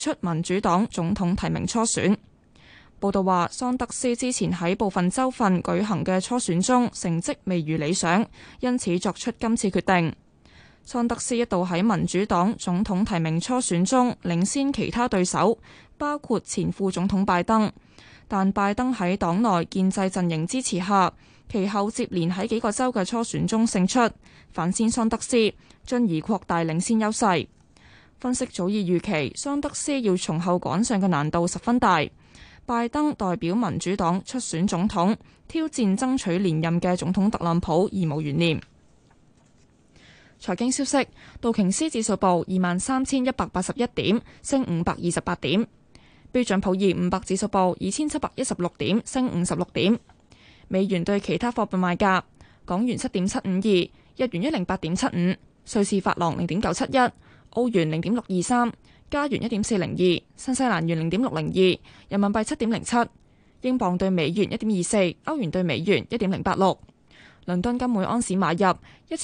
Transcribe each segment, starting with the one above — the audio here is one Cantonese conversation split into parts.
出民主黨總統提名初選。報道話，桑德斯之前喺部分州份舉行嘅初選中成績未如理想，因此作出今次決定。桑德斯一度喺民主黨總統提名初選中領先其他對手，包括前副總統拜登，但拜登喺黨內建制陣營支持下，其後接連喺幾個州嘅初選中勝出，反先桑德斯，進而擴大領先優勢。分析早已預期桑德斯要從後趕上嘅難度十分大。拜登代表民主黨出選總統，挑戰爭取連任嘅總統特朗普，而無懸念。財經消息，道瓊斯指數報23,181點，升528點；標準普爾500指數報2716點，升56點。美元對其他貨幣賣價：港元7.752，日元108.75，瑞士法郎0.971，澳元0.623，加元1.402，新西蘭元0.602，人民幣7.07，英鎊對美元1.24，歐元對美元1.086。倫敦金每安士買入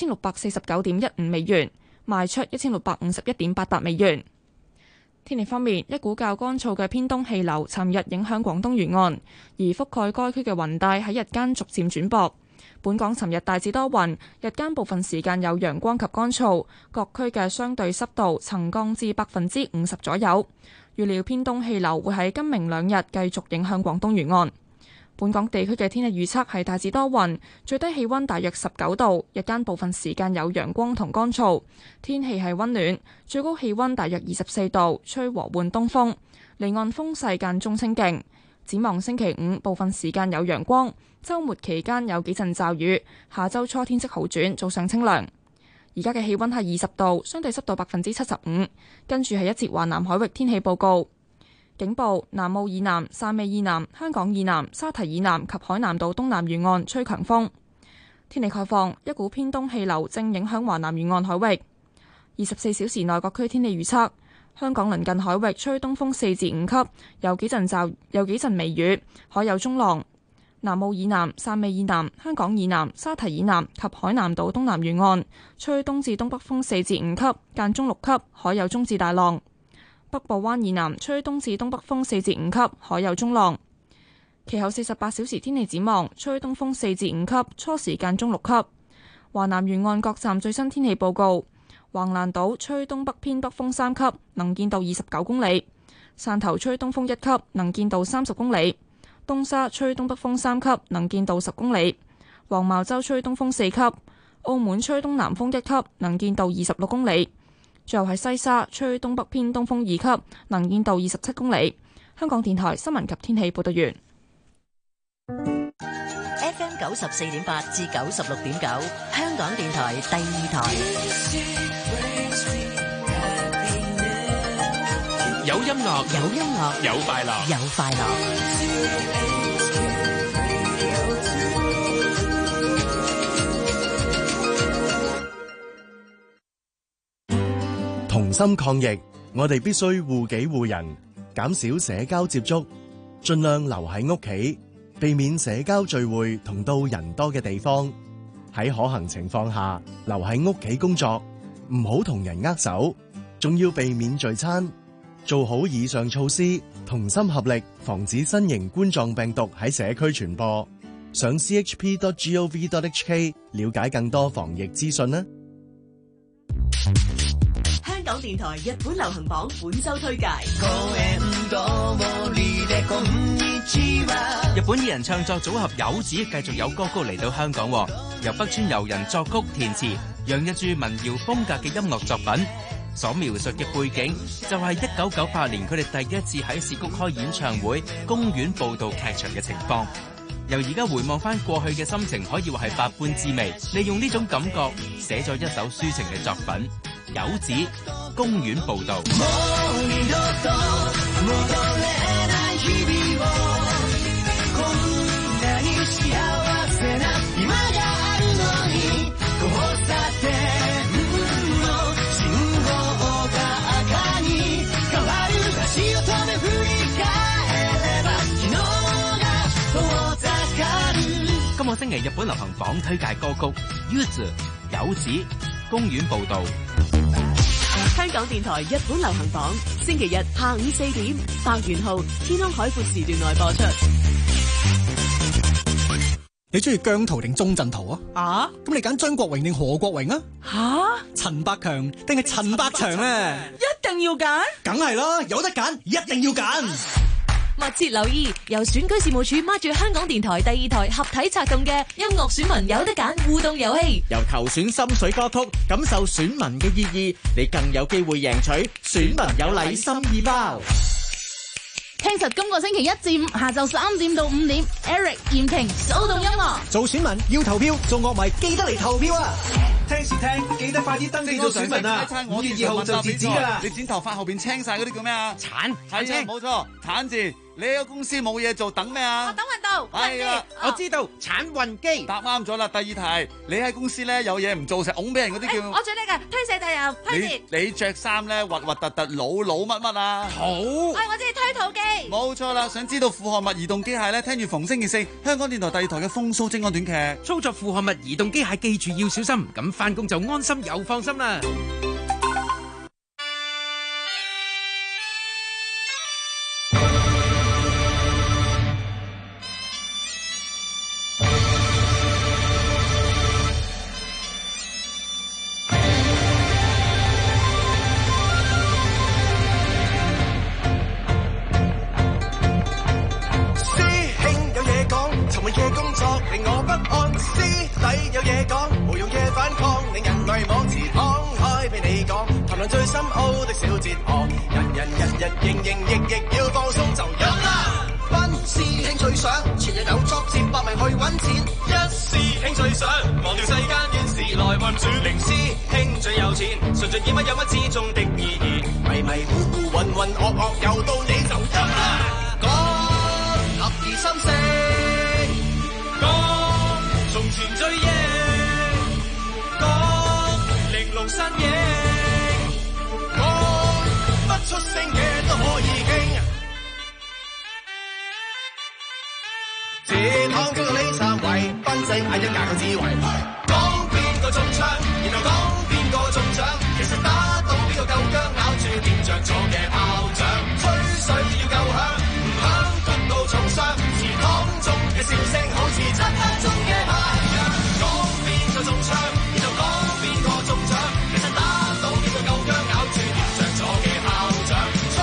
1649.15美元，賣出1651.88美元。天氣方面，一股較乾燥嘅偏東氣流尋日影響廣東沿岸，而覆蓋該區嘅雲帶喺日間逐漸轉薄。本港尋日大致多雲，日間部分時間有陽光及乾燥，各區嘅相對濕度曾降至50%左右。預料偏東氣流會喺今明兩日繼續影響廣東沿岸。本港地區嘅天氣預測係大致多雲，最低氣溫大約19度，日間部分時間有陽光同乾燥，天氣係溫暖，最高氣溫大約24度，吹和緩東風，離岸風勢間中清勁。展望星期五部分時間有陽光，週末期間有幾陣驟雨，下週初天色好轉，早上清涼。而家嘅氣溫係20度，相對濕度75%。跟住係一節華南海域天氣報告。警報：南澳以南、汕尾以南、香港以南、沙堤以南及海南島東南沿岸吹強風。天氣概況：一股偏東氣流正影響華南沿岸海域。24小時內各區天氣預測：香港鄰近海域吹東風4至5級，有幾陣微雨，海有中浪。南澳以南、汕尾以南、香港以南、沙堤以南及海南島東南沿岸吹東至東北風4至5級，間中6級，海有中至大浪。北部灣以南吹東至東北風4至5級，海有中浪。其後48小時天氣展望，吹東風4至5級，初時間中6級。華南沿岸各站最新天氣報告：橫瀾島吹東北偏北風3級，能見度29公里；汕頭吹東風1級，能見度30公里；東沙吹東北風3級，能見度10公里；黃茅洲吹東風4級；澳門吹東南風1級，能見度26公里。最後係西沙吹東北偏東風2級，能見度27公里。香港電台新聞及天氣報道完。 FM 94.8至96.9，香港電台第二台。 有音樂， 有音樂， 有快樂， 有快樂。 同心抗疫，我哋必須護己護人，減少社交接觸，盡量留喺屋企，避免社交聚會同到人多嘅地方。喺可行情況下，留喺屋企工作，唔好同人握手，仲要避免聚餐。做好以上措施，同心合力，防止新型冠狀病毒喺社區傳播。上 chp.gov.hk 了解更多防疫資訊啦。 香港電台日本流行榜本周推介。 日本二人唱作組合柚子繼續有歌曲嚟到香港，由北川悠人作曲填詞，洋溢住民謠風格嘅音樂作品。所描述嘅背景就係1998年佢哋第一次喺澀谷開演唱會公園報道劇場嘅情況。由而家回望翻過去嘅心情，可以話係百般滋味。利用呢種感覺寫咗一首抒情嘅作品《柚子公園報道》。今個星期日本流行榜推介歌曲《柚子公園報道》。 香港電台日本流行榜，星期日下午4點，白元浩天空海闊時段內播出。 你中意姜濤定鐘鎮濤啊？ 啊？ 咁你揀張國榮定何國榮啊？ 吓？ 陳百強定係陳百祥咧？ 一定要揀？ 梗係啦，有得揀，一定要揀。 密切留意由選舉事務處孖住香港電台第2台合體策動嘅音樂選民有得揀互動遊戲， 由投選心水歌曲，感受選民嘅意義，你更有機會贏取選民有禮心意包。 聽實今個星期1至5下晝3點到5點 ，Eric 嚴婷手動音樂。 做選民要投票，做樂迷記得嚟投票啊！ 聽時聽，記得快啲登記做選民啊！5月2號就截止㗎啦。 你剪頭髮後邊青晒嗰啲叫咩啊？ 鏟係啊，冇錯，鏟字。你喺個公司冇嘢做，等咩啊？ 我等運到。 係啊， 我知道鏟運機。 答啱咗啦。第2題，你喺公司咧有嘢唔做，成日拱俾人嗰啲叫。 我最叻㗎，推卸責任，推卸。 你着衫咧核核突突老乜乜啊？ 土。我知推土機。 冇錯啦，想知道負荷物移動機械咧？聽住逢星期4香港電台第2台嘅風騷精安短劇。 操作負荷物移動機械，記住要小心，咁返工就安心又放心啦。 最深奧的小哲學，人日營亦要放鬆就有啦。班師兄最想全日有作戰搏命去揾錢，一師兄最想忘掉世間怨事來運轉，零師兄最有錢，純粹見乜有乜之中的意義，迷迷糊糊渾渾噩噩又到你就有啦。講合而心聲，講從前追憶，講玲瓏身影。出聲嘅都可以傾，這趟叫做李三位，分析係一架嘅智慧。講邊個中槍，然後講邊個中獎，其實打到邊個夠薑，咬住掂着咗嘅炮仗，吹水要夠響，唔響焗到重傷。祠堂中嘅笑聲好似漆黑中嘅太陽。講邊個中槍，然後講邊個中獎，其實打到邊個夠薑，咬住掂着咗嘅炮仗。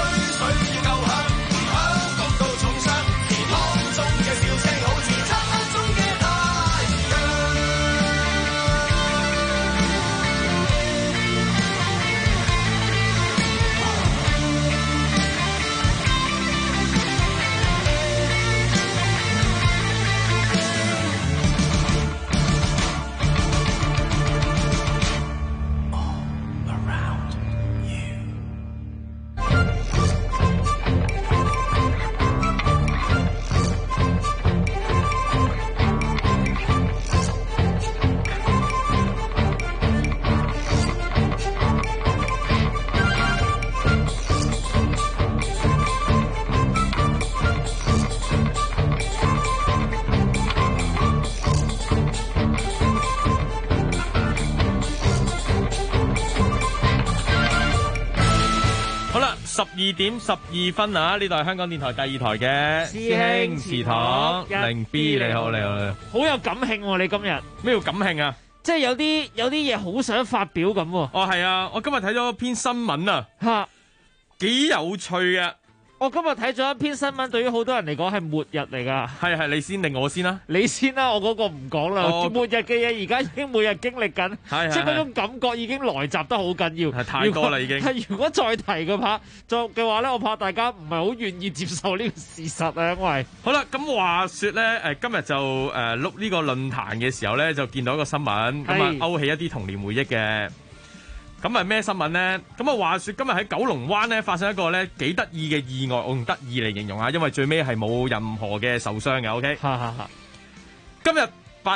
12點12分啊！呢度係香港電台第2台嘅師兄祠堂零 B， 你好， 好有感興喎！你今日咩叫感興啊？ 即係有啲嘢好想發表咁喎。 哦，係啊！我今日睇咗篇新聞啊，嚇幾有趣啊！ 我今日睇咗一篇新聞，對於好多人嚟講係末日嚟㗎。 係你先定我先啦？ 你先啦，我嗰個唔講啦。末日嘅嘢而家已經每日經歷緊，即係嗰種感覺已經來襲得好緊要。 係太多啦已經。 係如果再提嘅話咧，我怕大家唔係好願意接受呢個事實啊，因為好啦，咁話說咧，今日就碌呢個論壇嘅時候咧，就見到一個新聞，咁啊勾起一啲童年回憶嘅。咁係咩新聞呢？咁啊話說今日喺九龍灣咧發生一個咧幾得意嘅意外，我用得意嚟形容啊，因為最尾係冇任何嘅受傷嘅。OK， 今日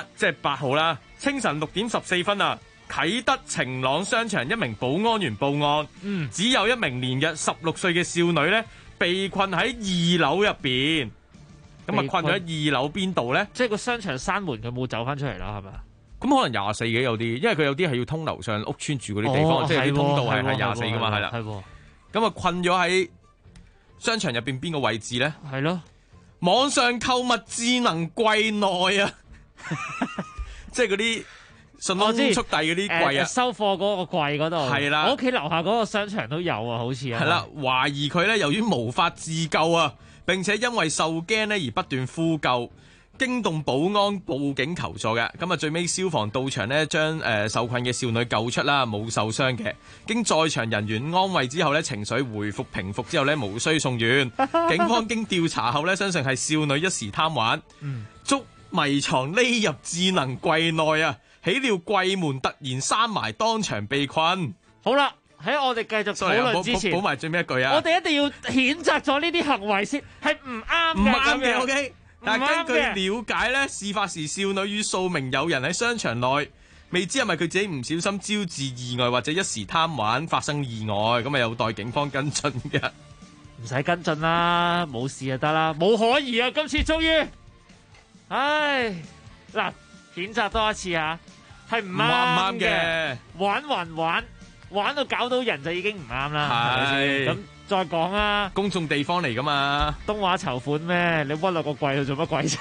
8號啦，清晨6點14分啊，啟德晴朗商場一名保安員報案，只有一名年約16歲嘅少女咧被困喺2樓入邊。咁啊困咗喺2樓邊度咧？ 即係個商場閂門，佢冇走翻出嚟啦，係咪？ 咁可能24嘅有啲，因為佢有啲係要通樓上屋村住嗰啲地方，即係有啲通道係24噶嘛，係啦。咁啊困咗喺商場入邊邊個位置咧？ 係咯， 網上購物智能櫃內啊，即係嗰啲順豐速遞嗰啲櫃啊， 收貨嗰個櫃嗰度。係啦，我屋企樓下嗰個商場都有啊，好似啊。係啦， 懷疑佢咧由於無法自救啊，並且因為受驚咧而不斷呼救。驚動保安報警求助嘅，咁啊最尾消防到場呢，將受困嘅少女救出啦，冇受傷嘅。經在場人員安慰之後呢，情緒回復平復之後呢，無需送院。警方經調查後呢，相信係少女一時貪玩，捉迷藏匿入智能櫃內啊，豈料櫃門突然閂埋，當場被困。 好啦，喺我哋繼續討論之前， 補埋最尾一句啊！ 我哋一定要譴責咗呢啲行為先，係唔啱嘅。 唔啱嘅，OK。但係根據了解咧，事發時少女與數名友人喺商場內，未知係咪佢自己唔小心招致意外，或者一時貪玩發生意外，咁啊有待警方跟進嘅。 唔使跟進啦，冇事就得啦，冇可疑啊！今次終於，唉，嗱，譴責多一次啊，係唔啱嘅，玩還玩到搞到人就已經唔啱啦，係咪先？咁再講啊， 公眾地方嚟噶嘛， 東華籌款咩？你屈落個櫃度做乜鬼啫？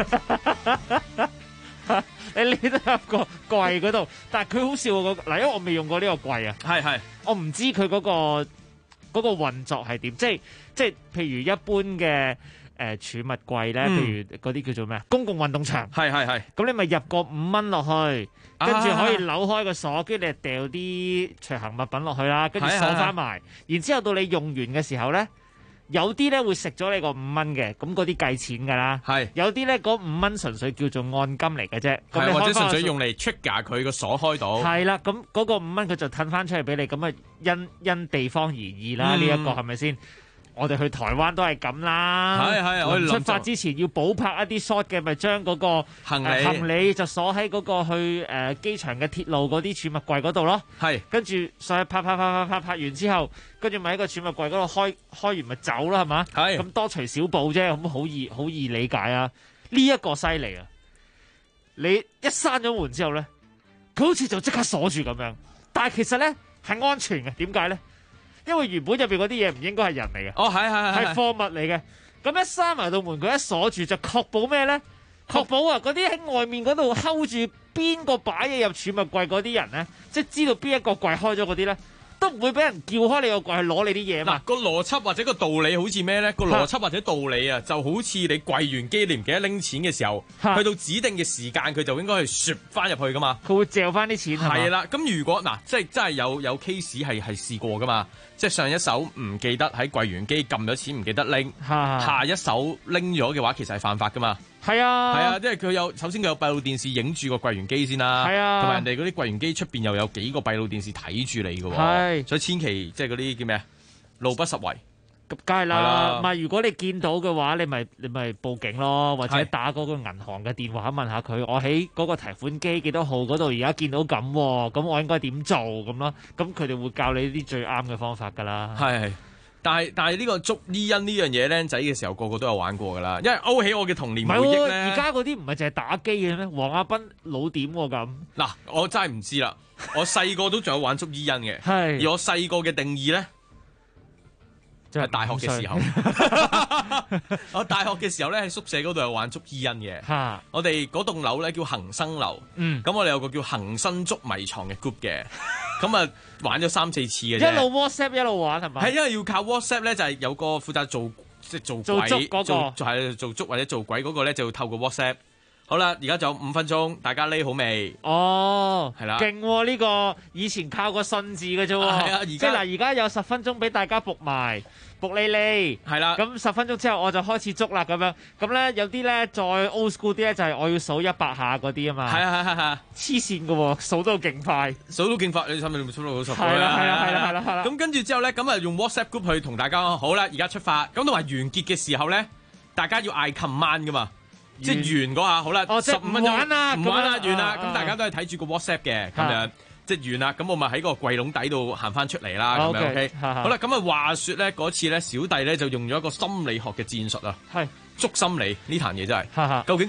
你匿得入個櫃嗰度，但係佢好笑喎，嗱，因為我未用過呢個櫃啊， 係， 我唔知佢嗰個運作係點，即係譬如一般嘅儲物櫃咧，譬如嗰啲叫做咩啊？公共運動場， 係， 咁你咪入個5蚊落去。跟住可以扭開個鎖，跟住你掉啲隨行物品落去啦，跟住鎖翻埋。然之後到你用完嘅時候咧，有啲咧會食咗你個5蚊嘅，咁嗰啲計錢㗎啦。係有啲咧嗰5蚊純粹叫做按金嚟嘅啫， 或者純粹用嚟 trigger佢個鎖開到。係啦，咁嗰個5蚊佢就褪翻出嚟俾你，咁啊因地方而異啦。呢一個係咪先？我哋去台灣都係咁啦，我哋出發之前要補拍一啲 shot 嘅，咪將嗰個行李就鎖喺嗰個去機場嘅鐵路嗰啲儲物櫃嗰度咯。係，跟住上去拍完之後，跟住咪喺個儲物櫃嗰度開完咪走啦，係嘛？係，咁多隨小補啫，咁好易理解啊！呢一個犀利啊！你一閂咗門之後咧，佢好似就即刻鎖住咁樣，但係其實咧係安全嘅，點解咧？因為原本入邊嗰啲嘢唔應該係人嚟嘅，係貨物嚟嘅。咁一閂埋道門，佢一鎖住就確保咩咧？確保啊，嗰啲喺外面嗰度睺住邊個擺嘢入儲物櫃嗰啲人咧，即係知道邊一個櫃開咗嗰啲咧，都唔會俾人撬開你個櫃去攞你啲嘢嘛。嗱， 個邏輯或者個道理好似咩咧？個邏輯或者道理啊，就好似你櫃完機你唔記得拎錢嘅時候，去到指定嘅時間佢就應該係攝翻入去噶嘛。 佢會嚼翻啲錢係啦。咁如果嗱，即係真係有 case 係試過噶嘛？即係上一手唔記得喺櫃員機撳咗錢唔記得拎，下一手拎咗嘅話，其實係犯法噶嘛。 係啊， 即係佢首先佢有閉路電視影住個櫃員機先啦，同埋人哋嗰啲櫃員機出邊又有幾個閉路電視睇住你嘅，所以千祈即係嗰啲叫咩啊，路不拾遺。 咁梗係啦，唔係如果你見到嘅話，你咪報警咯，或者打嗰個銀行嘅電話問下佢，我喺嗰個提款機幾多號嗰度而家見到咁，咁我應該點做咁咯？咁佢哋會教你啲最啱嘅方法㗎啦。係， 但係呢個捉伊恩呢樣嘢僆仔嘅時候，個個都有玩過㗎啦，因為勾起我嘅童年回憶咧。 而家嗰啲唔係淨係打機嘅咩？黃亞斌老點喎咁。 嗱，我真係唔知啦。我細個都仲有玩捉伊恩嘅，而我細個嘅定義咧。就係大學嘅時候，我大學嘅時候咧喺宿舍嗰度有玩捉伊恩嘅。我哋嗰棟樓咧叫恒生樓，咁我哋有個叫恒生捉迷藏嘅 group 嘅，咁啊玩咗3-4次嘅啫。 一路 WhatsApp 一路玩係咪？ 係因為要靠 WhatsApp 咧，就係有個負責做鬼做捉或者做鬼嗰個咧，就要透過 WhatsApp。好啦，而家仲有5分鐘，大家匿好未？ 哦， 係啦， 勁喎呢個，以前靠個信字嘅啫喎。係啊，而家有10分鐘俾大家伏埋，伏你匿。係啦，咁10分鐘之後我就開始捉啦咁樣。咁咧有啲咧再 old school 啲咧，就係我要數100下嗰啲啊嘛。係啊，黐線嘅喎，數到勁快，你使唔使數到10？係啦。 咁跟住之後咧，咁啊用 WhatsApp group 去同大家好啦，而家出發。咁同埋完結嘅時候咧，大家要嗌 command 噶嘛。即係完嗰下，好啦，15分鐘唔玩啦，完啦，咁大家都係睇住個 WhatsApp 嘅，咁樣即係完啦，咁我咪喺個櫃籠底度行翻出嚟啦，咁樣 OK。好啦，咁啊話説咧嗰次咧，小弟咧就用咗一個心理學嘅戰術啊，係捉心理呢壇嘢真係，究竟我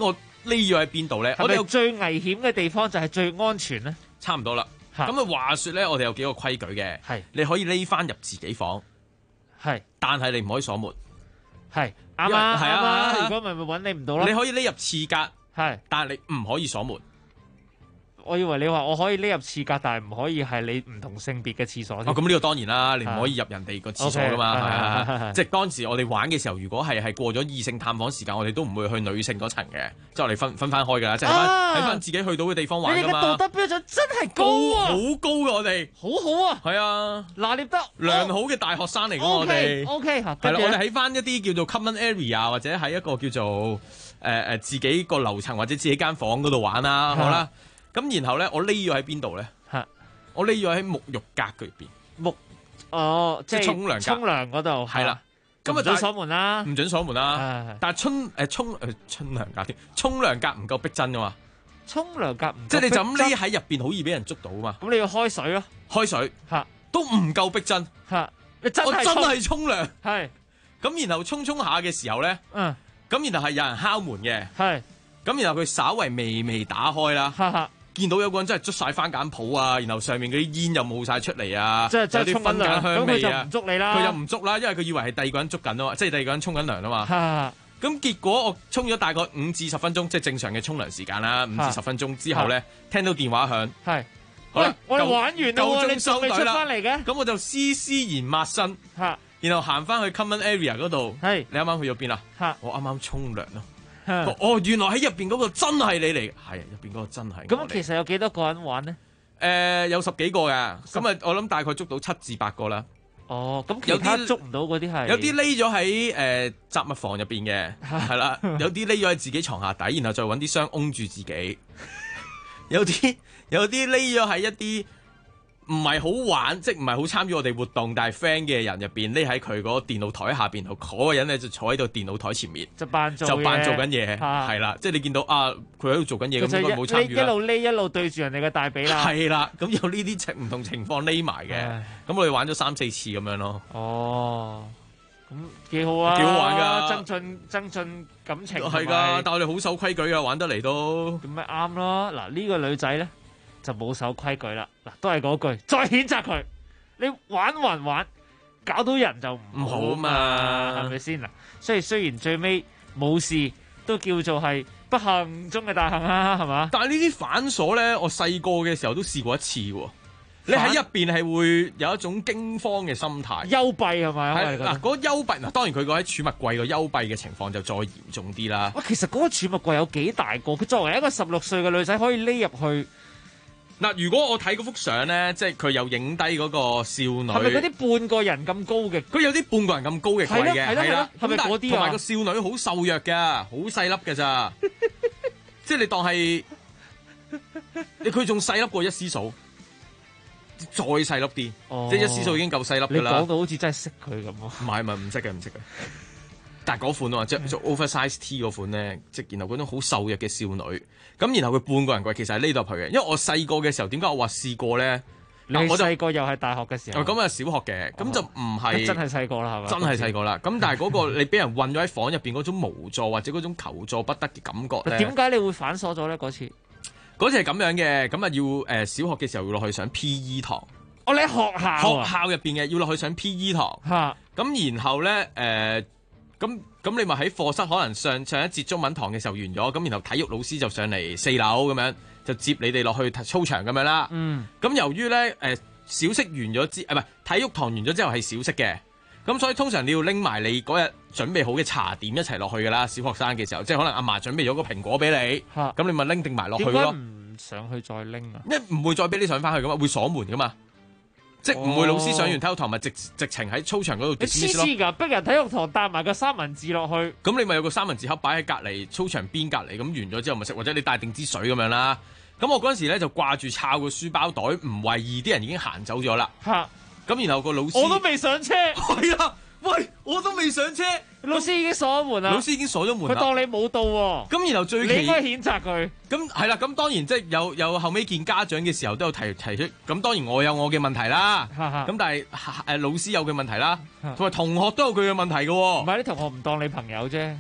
匿咗喺邊度咧？我哋有最危險嘅地方就係最安全咧？ 差唔多啦。咁啊，話說咧，我哋有幾個規矩嘅，係你可以匿翻入自己房， 係， 但係你唔可以鎖門， 係啱啊， 係啊， 如果咪揾你唔到咯。 你可以匿入廁格， 係， 但係你唔可以鎖門。 我以為你話我可以匿入廁格，但係唔可以係你唔同性別嘅廁所。 咁呢個當然啦，你唔可以入人哋個廁所噶嘛，係啊。即係當時我哋玩嘅時候，如果係過咗異性探訪時間，我哋都唔會去女性嗰層嘅，即係我哋分翻開㗎啦，即係喺翻自己去到嘅地方玩㗎嘛。 你哋嘅道德標準真係高啊， 好高㗎我哋， 好好啊， 係啊， 拿捏得良好嘅大學生嚟㗎我哋。 OK，係啦， 我哋喺翻一啲叫做 common area 或者喺一個叫做自己個樓層或者自己間房嗰度玩啦，好啦。咁然後咧，我匿咗喺邊度咧？我匿咗喺沐浴格嗰邊。即係沖涼嗰度。係啦，咁啊，唔準鎖門啦，唔準鎖門啦。但係沖涼格添，沖涼格唔夠逼真噶嘛。沖涼格唔即係你就咁匿喺入邊，好易俾人捉到啊嘛。 咁你要開水咯， 開水都唔夠逼真。 我真係沖涼。 係。 咁然後沖下嘅時候咧，咁然後係有人敲門嘅。係。咁然後佢稍為微打開啦。見到有個人真係捽晒番梘泡啊，然後上面嗰啲煙又冒晒出嚟啊，有啲番梘香味啊， 咁佢就唔捉你啦。 佢就唔捉啦，因為佢以為係第二個人捉緊啊嘛，即係第二個人沖緊涼啊嘛。咁結果我沖咗大概5至10分鐘，即係正常嘅沖涼時間啦。5至10分鐘之後咧，聽到電話響，係好啦，我哋玩完啦，你仲未出翻嚟嘅？咁我就斯然抹身，然後行翻去 common area 嗰度。係你啱啱去咗邊啊？我啱啱沖涼咯。哦，原來喺入邊嗰個真係你嚟，係入邊嗰個真係。 咁其實有幾多個人玩呢？ 有10幾個嘅，咁啊，我諗大概捉到7至8個啦。 哦，咁其他捉唔到嗰啲係？ 有啲匿咗喺雜物房入邊嘅，係啦，有啲匿咗喺自己床下底，然後再揾啲箱擁住自己。有啲匿咗喺一啲唔係好玩，即係唔係好參與我哋活動，但係 friend 嘅人入邊匿喺佢嗰個電腦台下邊，嗰個人咧就坐喺度電腦台前面，就扮做緊嘢，係啦，即係你見到啊，佢喺度做緊嘢，咁應該冇參與啦。一路匿一路對住人哋嘅大髀啦，係啦，咁有呢啲唔同情況匿埋嘅，咁我哋玩咗3、4次咁樣咯。哦，咁幾好啊，幾好玩噶，增進感情係噶，但係我哋好守規矩噶，玩得嚟都咁咪啱咯。嗱，呢個女仔咧就冇守規矩啦，嗱，都係嗰句，再譴責佢，你玩還玩，搞到人就唔好嘛，係咪先嗱？所以雖然最尾冇事，都叫做係不幸中嘅大幸啊，係嘛？但係呢啲反鎖咧，我細個嘅時候都試過一次喎。你喺入邊係會有一種驚慌嘅心態，幽閉係咪？嗱，嗰個幽閉嗱，當然佢個喺儲物櫃個幽閉嘅情況就再嚴重啲啦。哇，其實嗰個儲物櫃有幾大個？佢作為一個16歲嘅女仔，可以匿入去。嗱，如果我睇嗰幅相咧，即係佢有影低嗰個少女，係咪嗰啲半個人咁高嘅？佢有啲半個人咁高嘅櫃嘅，係啦，係咪嗰啲啊？同埋個少女好瘦弱㗎，好細粒㗎咋，即係你當係佢仲細粒過一絲數，再細粒啲，即係一絲數已經夠細粒㗎啦。你講到好似真係識佢咁啊？唔係唔識嘅，唔識嘅。但係嗰款啊，即係 oversize T 嗰款咧，即係然後嗰種好瘦弱嘅少女，咁然後佢半個人櫃其實係呢度去嘅。因為我細個嘅時候，點解我話試過咧？你細個又係大學嘅時候？咁啊，小學嘅，咁就唔係真係細個啦，係嘛？真係細個啦。咁但係嗰個你俾人韞咗喺房入邊嗰種無助或者嗰種求助不得嘅感覺咧？點解你會反鎖咗咧？嗰次係咁樣嘅，咁啊要小學嘅時候要落去上 P.E. 堂。哦，你喺學校入邊嘅要落去上 P.E. 堂。嚇！咁然後咧咁你咪喺課室，可能上一節中文堂嘅時候完咗，咁然後體育老師就上嚟4樓咁樣，就接你哋落去操場咁樣啦。咁由於咧小息完咗唔係體育堂完咗之後係小息嘅，咁所以通常你要拎埋你嗰日準備好嘅茶點一齊落去㗎啦。小學生嘅時候，即係可能阿嫲準備咗個蘋果俾你，咁你咪拎定埋落去咯。點解唔上去再拎啊？因為唔會再俾你上翻去㗎嘛，會鎖門㗎嘛。即係唔會老師上完體育堂咪直情喺操場嗰度。你黐線㗎，逼人體育堂帶埋個三文治落去。咁你咪有個三文治盒擺喺隔離操場邊隔離，咁完咗之後咪食，或者你帶定支水咁樣啦。咁我嗰陣時咧就掛住抄個書包袋，唔為意啲人已經行走咗啦。嚇！咁然後個老師我都未上車。係啊，喂，我都未上車，老師已經鎖咗門啦。老師已經鎖咗門啦。佢當你冇到喎。咁然後最你應該譴責佢。咁係啦，咁當然即係有後尾見家長嘅時候都有提出。咁當然我有我嘅問題啦。咁但係老師有嘅問題啦，同埋同學都有佢嘅問題嘅喎。唔係啲同學唔當你朋友啫。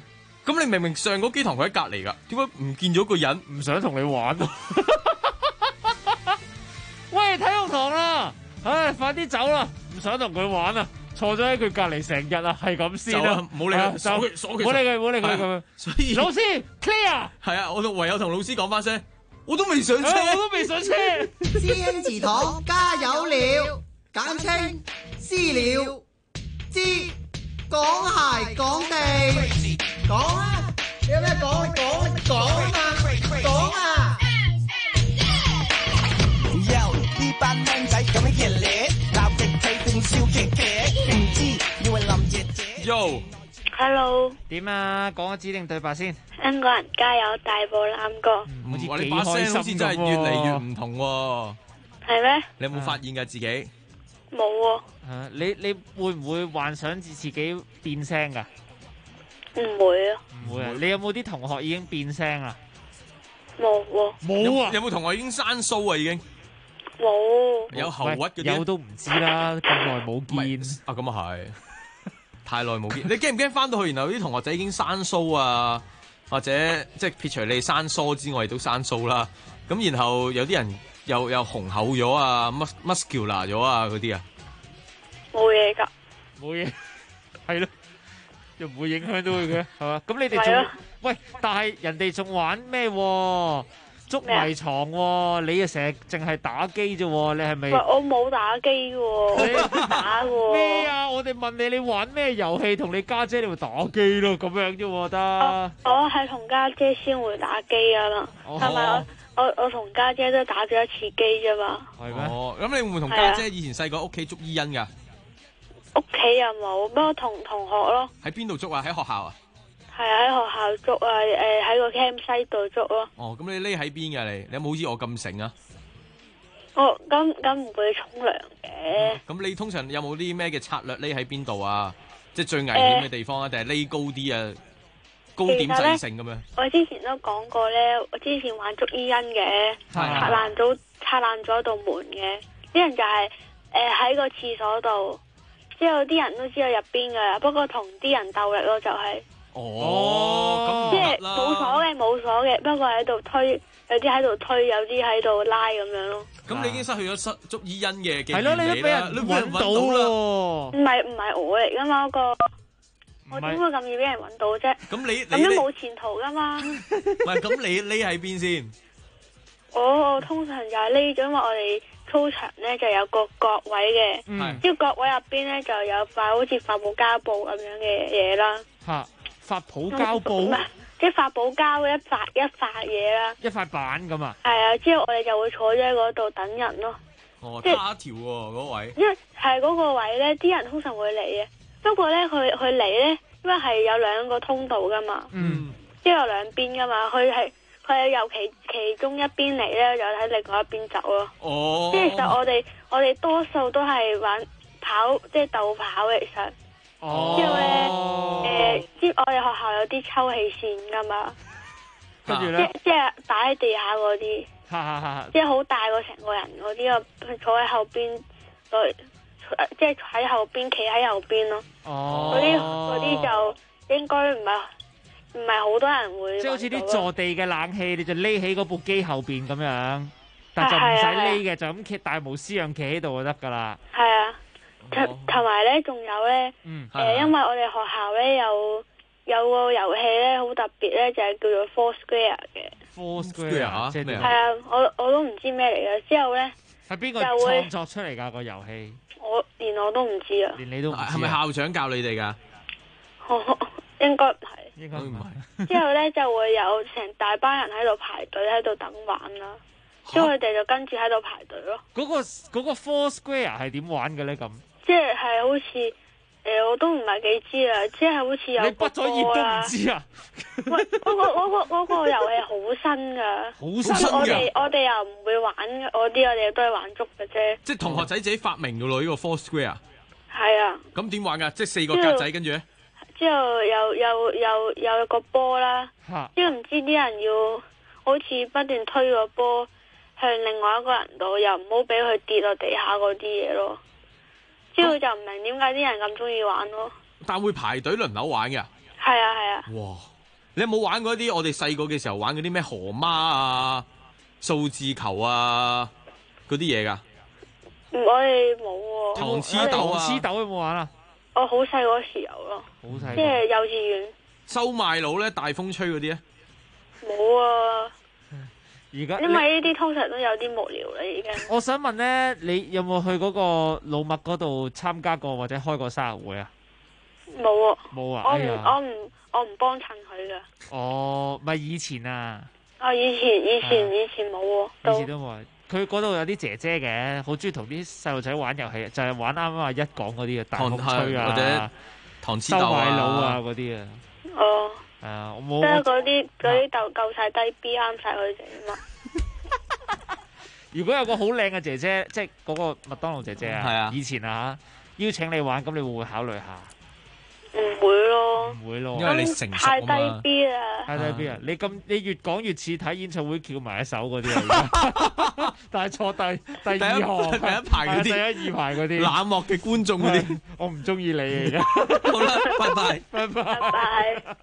咁你明明上嗰幾堂佢喺隔離㗎，點解唔見咗個人？ 唔想同你玩啊！喂，體育堂啦，唉，快啲走啦！唔想同佢玩啊！坐咗喺佢隔離成日啊，係咁先啦， 唔好理佢，鎖佢， 唔好理佢，唔好理佢咁樣。 所以老師 clear。 係啊，我唯有同老師講翻聲，我都未上車， 我都未上車。 師兄祠堂加油了，簡稱私了。知講鞋講地，講啊！有咩講啊！講啊！呢班靚仔咁樣熱烈，鬧極氣定笑騎騎，唔知以為林爺姐。 Yo，Hello， 點啊？講個指定對白先。 香港人加油，大步攬過。 你把聲好似真係越嚟越唔同喎。 係咩？ 你有冇發現㗎自己？ 冇喎。 你會唔會幻想自己變聲㗎？ 唔會啊。 唔會啊！你有冇啲同學已經變聲啊？ 冇喎。 冇啊！ 有冇同學已經生鬚啊？已經？ 冇。 有喉核嗰啲？ 有都唔知啦，咁耐冇見。 啊，咁啊係，太耐冇見。你驚唔驚翻到去，然後啲同學仔已經生鬚啊？或者即係撇除你生疏之外，都生鬚啦。咁然後有啲人又雄厚咗啊，muscular 咗啊嗰啲啊？ 冇嘢㗎。 冇嘢，係咯，又唔會影響到佢嘅，係嘛？咁你哋仲喂？但係人哋仲玩咩？捉迷藏喎，你啊成日淨係打機啫喎，你係咪？ 我冇打機喎，我打喎。 咩啊？我哋問你玩咩遊戲？同你家姐你會打機咯，咁樣啫喎得。 我係同家姐先會打機啊嘛，係咪？我同家姐都打咗一次機啫嘛。 係咩？ 哦，咁你會唔會同家姐以前細個屋企捉伊人㗎？ 屋企又冇，不過同同學咯。 喺邊度捉啊？喺學校啊？ 係啊，喺學校捉啊，喺個 campsite 度捉咯。 哦，咁你匿喺邊㗎？你有冇好似我咁醒啊？ 哦，咁唔會沖涼嘅。 咁你通常有冇啲咩嘅策略匿喺邊度啊？即係最危險嘅地方啊？定係匿高啲啊？高點制勝咁樣。 我之前都講過咧，我之前玩捉伊人嘅，拆爛咗道門嘅，啲人就係喺個廁所度，之後啲人都知道入邊噶啦，不過同啲人鬥力咯，就係。 哦， 即係冇鎖嘅，不過喺度推，有啲喺度推，有啲喺度拉咁樣咯。 咁你已經失去咗捉伊人嘅技係咯，你都俾人揾到咯。 唔係我嚟噶嘛嗰個，我點會咁易俾人揾到啫？ 咁你咁樣冇前途噶嘛？ 唔係，咁你匿喺邊先？ 我通常就係匿咗，因為我哋操場咧就有個角位嘅，呢個角位入邊咧就有塊好似發泡膠布咁樣嘅嘢啦。 嚇！發泡膠布， 即係發泡膠一塊嘢啦， 一塊板咁啊。 係啊，之後我哋就會坐咗喺嗰度等人咯。 哦，即係他條喎嗰位。 因為係嗰個位咧，啲人通常會嚟嘅。不過咧，佢嚟咧，因為係有兩個通道噶嘛。即係有兩邊噶嘛，佢係由其中一邊嚟咧，就喺另外一邊走咯。 哦。 即係其實我哋多數都係玩跑，即係鬥跑嘅其實。之後咧，我哋學校有啲抽氣扇噶嘛， 跟住咧， 即係擺喺地下嗰啲，即係好大個成個人嗰啲啊，坐喺後邊，即係喺後邊，企喺後邊咯。嗰啲就應該唔係好多人會。 即係好似啲坐地嘅冷氣，你就匿喺嗰部機後邊咁樣，但就唔使匿嘅，就咁企大模斯樣企喺度就得噶啦。係啊。 同埋咧，仲有咧，因為我哋學校咧有個遊戲咧好特別咧，就係叫做 Four Square 嘅。 Four Square 即係咩啊？ 係啊，我都唔知咩嚟嘅。之後咧， 係邊個創作出嚟㗎個遊戲？ 連我都唔知啊。 連你都唔知？ 係咪校長教你哋㗎？ 應該唔係。 應該唔係。 之後咧就會有成大班人喺度排隊喺度等玩啦。之後佢哋就跟住喺度排隊咯。 嗰個 Four Square 係點玩嘅咧？咁？ 即係好似我都唔係幾知啊，即係好似有個波啦。你畢咗業都唔知啊？喂，嗰個遊戲好新噶， 好新㗎。 我哋又唔會玩嗰啲，我哋都係玩足嘅啫。 即係同學仔自己發明嘅咯，呢個 Four Square。 係啊。 咁點玩噶？即係四個格仔，跟住咧。 之後有個波啦，之後唔知啲人要好似不斷推個波向另外一個人度，又唔好俾佢跌落地下嗰啲嘢咯。之後就唔明點解啲人咁中意玩咯。 但會排隊輪流玩嘅。 係啊。 哇！ 你有冇玩過一啲我哋細個嘅時候玩嗰啲咩河媽啊、數字球啊嗰啲嘢㗎？ 我哋冇喎。 糖黐豆啊！ 糖黐豆有冇玩啊？ 我好細嗰時有咯， 好細， 即係幼稚園。 收賣佬咧，大風吹嗰啲咧？ 冇啊！ 而家因為呢啲通常都有啲無聊啦，已經。 我想問咧，你有冇去嗰個老麥嗰度參加過或者開過生日會啊？ 冇啊！ 冇啊！ 我唔幫襯佢噶。 哦，咪以前啊！ 以前冇喎。 以前都冇。佢嗰度有啲姐姐嘅，好中意同啲細路仔玩遊戲，就係玩啱啱話一講嗰啲嘅大風吹啊， 或者糖黐豆收買佬啊嗰啲啊。 哦。 係啊，我冇。 即係嗰啲豆夠晒低 B 啱晒佢哋啊嘛。 如果有個好靚嘅姐姐，即係嗰個麥當勞姐姐啊，以前啊邀請你玩，咁你會唔會考慮下？ 唔會咯， 唔會咯， 因為你成熟啊嘛。 太低 B 啦， 太低 B 啊！你越講越似睇演唱會翹埋一手嗰啲啊，但係坐第二行、第一排嗰啲、第一二排嗰啲冷漠嘅觀眾嗰啲， 我唔中意你而家。 好啦，拜拜， 拜拜， 拜拜。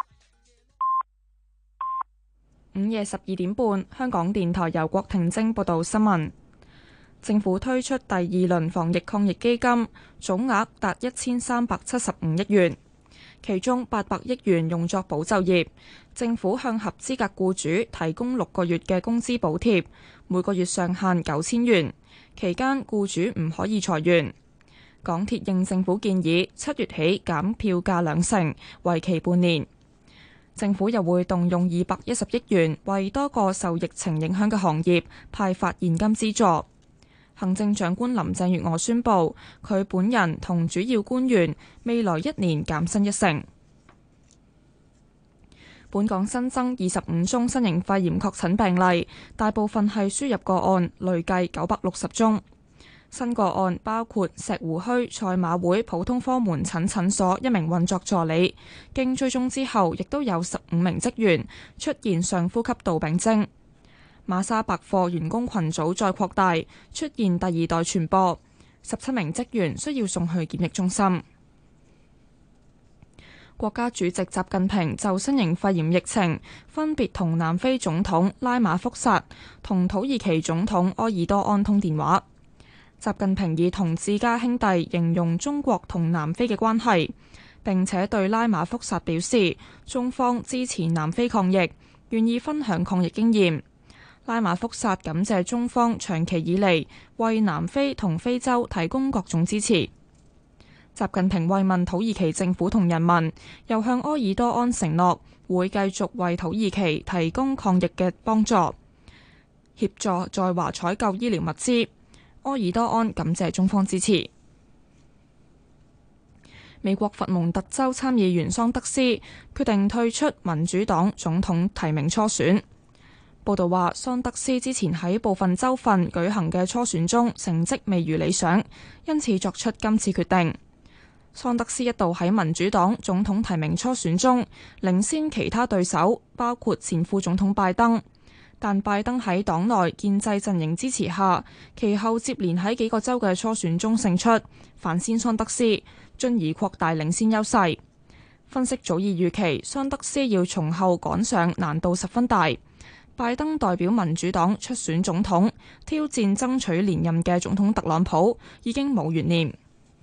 午夜12點半，香港電台由郭婷晶報道新聞。政府推出第二輪防疫抗疫基金，總額達1375億元，其中800億元用作保就業。政府向合資格僱主提供6個月嘅工資補貼，每個月上限9000元，期間僱主唔可以裁員。港鐵應政府建議，7月起減票價2成，為期半年。政府又會動用210億元，為多個受疫情影響嘅行業派發現金資助。行政長官林鄭月娥宣布，佢本人同主要官員未來1年減薪1成。本港新增25宗新型肺炎確診病例，大部分係輸入個案，累計960宗。新個案包括石湖墟賽馬會普通科門診診所1名運作助理，經追蹤之後，亦都有15名職員出現上呼吸道病徵。馬莎百貨員工群組再擴大，出現第2代傳播，17名職員需要送去檢疫中心。國家主席習近平就新型肺炎疫情分別同南非總統拉馬福薩同土耳其總統埃爾多安通電話。習近平以同志家兄弟形容中國同南非嘅關係，並且對拉馬福薩表示，中方支持南非抗疫，願意分享抗疫經驗。拉馬福薩感謝中方長期以嚟為南非同非洲提供各種支持。習近平慰問土耳其政府同人民，又向埃爾多安承諾會繼續為土耳其提供抗疫嘅幫助，協助在華採購醫療物資。埃爾多安感謝中方支持。美國佛蒙特州參議員桑德斯決定退出民主黨總統提名初選。報道話，桑德斯之前喺部分州份舉行嘅初選中成績未如理想，因此作出今次決定。桑德斯一度喺民主黨總統提名初選中領先其他對手，包括前副總統拜登。但拜登喺黨內建制陣營支持下，其後接連喺幾個州嘅初選中勝出，反先桑德斯，進而擴大領先優勢。分析早已預期，桑德斯要從後趕上難度十分大。拜登代表民主黨出選總統，挑戰爭取連任嘅總統特朗普，已經冇懸念。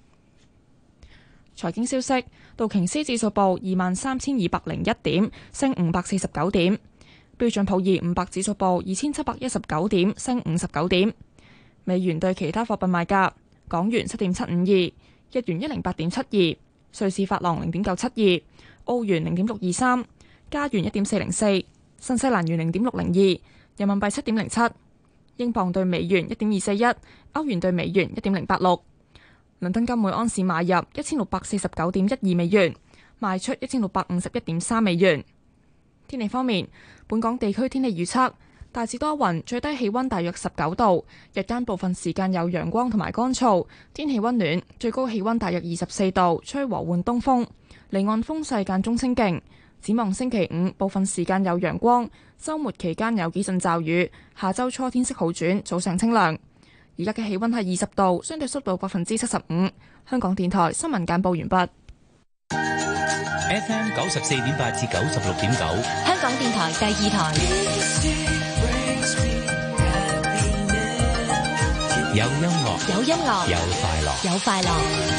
財經消息，道瓊斯指數報23,201點，升549點。標準普爾500指數報2719點，升59點。美元對其他貨幣賣價：港元7.752，日元108.72，瑞士法郎0.972，澳元0.623，加元1.404，新西蘭元0.602，人民幣7.07，英鎊對美元1.241，歐元對美元1.086。倫敦金每安士買入1649.12美元，賣出1651.3美元。天氣方面，本港地區天氣預測大致多雲，最低氣溫大約19度，日間部分時間有陽光同埋乾燥，天氣溫暖，最高氣溫大約24度，吹和緩東風，離岸風勢間中清勁。展望星期5，部分時間有陽光，週末期間有幾陣驟雨，下週初天色好轉，早上清涼。而家嘅氣溫係20度，相對濕度75%。香港電台新聞簡報完畢。 FM 94.8至96.9， 香港電台第2台。 有音樂， 有音樂， 有快樂， 有快樂。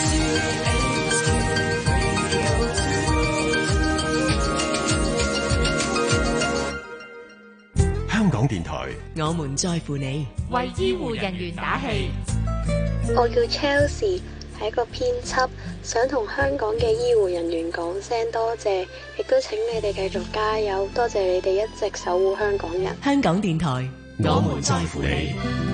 香港電台， 我們在乎你， 為醫護人員打氣。 我叫 Chelsea，係一個編輯，想同香港嘅醫護人員講聲多謝，亦都請你哋繼續加油，多謝你哋一直守護香港人。 香港電台，我們在乎你。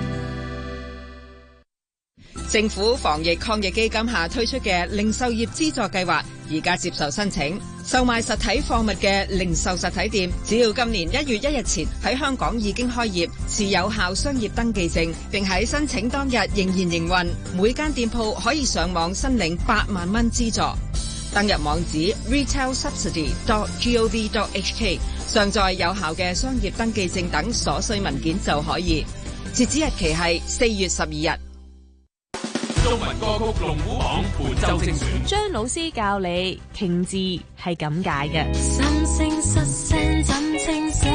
政府防疫抗疫基金下推出嘅零售業資助計劃，而家接受申請。售賣實體貨物嘅零售實體店，只要今年1月1日前喺香港已經開業，持有效商業登記證，並喺申請當日仍然營運，每間店鋪可以上網申領8萬蚊資助。登入網址 retailsubsidy.gov.hk， 上載有效嘅商業登記證等所需文件就可以。截止日期係4月12日。 中文歌曲龍虎榜本周精選， 張老師教你傾字係咁解嘅。 心聲失聲怎清醒？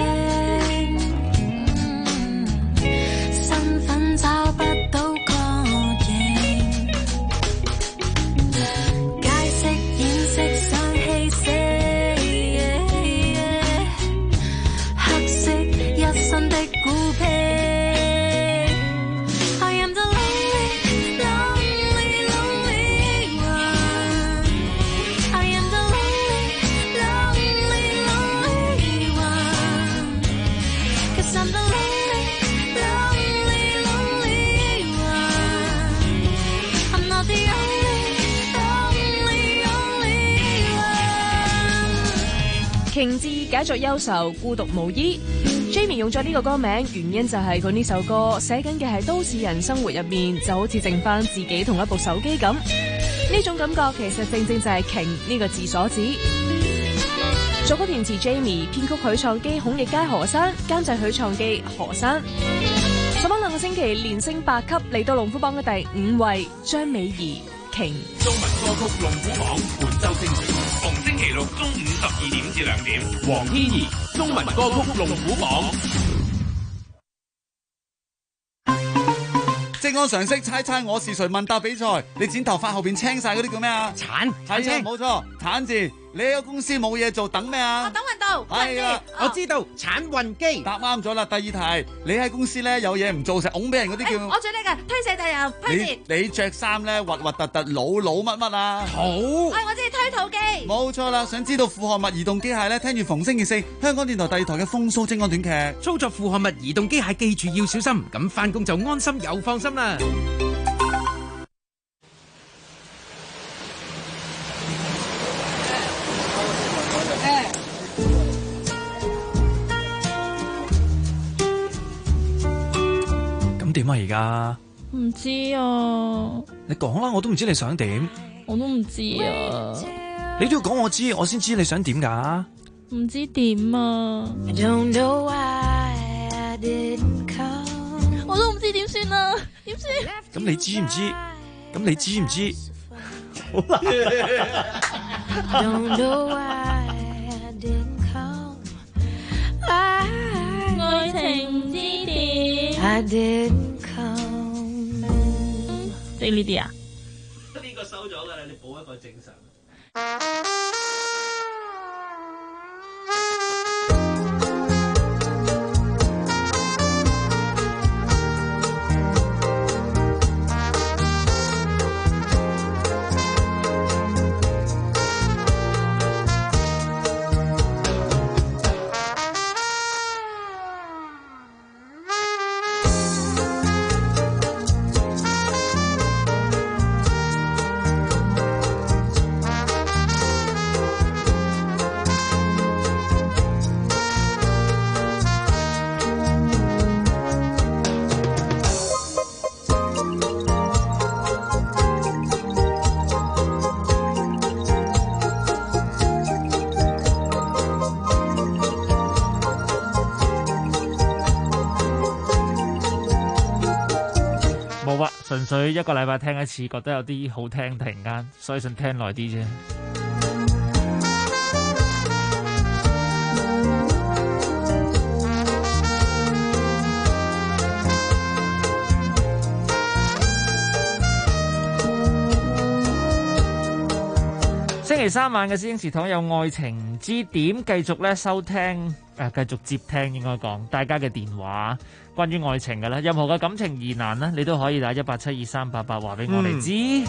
身份找不到確認，解釋掩飾想氣死，黑色一身的孤僻。 情字解作憂愁，孤獨無依。Jamie 用咗呢個歌名，原因就係佢呢首歌寫緊嘅係都市人生活入面，就好似剩翻自己同一部手機咁。呢種感覺其實正正就係情呢個字所指。作曲填詞 Jamie， 編曲許創基、孔奕佳、何山，監製許創基、何山。上榜2個星期連升8級，嚟到龍虎榜嘅第5位，張美儀情。 中文歌曲龍虎榜本周精選，逢星期六中午12點至2點，黃天怡中文歌曲龍虎榜。 職安常識猜猜我是誰問答比賽，你剪頭髮後邊青晒嗰啲叫咩啊？ 鏟青， 冇錯，鏟字。你喺個公司冇嘢做，等咩啊？ 等運到， 係啊， 我知道鏟運機。 答啱咗啦。第2題，你喺公司咧有嘢唔做，成拱俾人嗰啲叫。 我最叻㗎，推卸責任，推卸。 你着衫咧核核突突老乜乜啊？ 好。 我知推土機。 冇錯啦，想知道負荷物移動機械咧，聽住逢星期4香港電台第2台嘅風騷精安短劇。 操作負荷物移動機械，記住要小心，咁返工就安心又放心啦。 點啊而家？ 唔知啊。 你講啦，我都唔知你想點。 我都唔知啊。 你都要講我知，我先知你想點㗎。 唔知點啊。我都唔知點算啊，點算？ 咁你知唔知？咁你知唔知？好啦。 愛情唔知點。即係呢啲啊？ 呢個收咗㗎啦，你補一個正常。 純粹一個禮拜聽一次，覺得有啲好聽，突然間，所以想聽耐啲啫。 期三晚嘅師兄祠堂有愛情之點，繼續咧收聽，繼續接聽應該講大家嘅電話，關於愛情嘅啦，任何嘅感情疑難呢，你都可以打1872388話俾我哋知。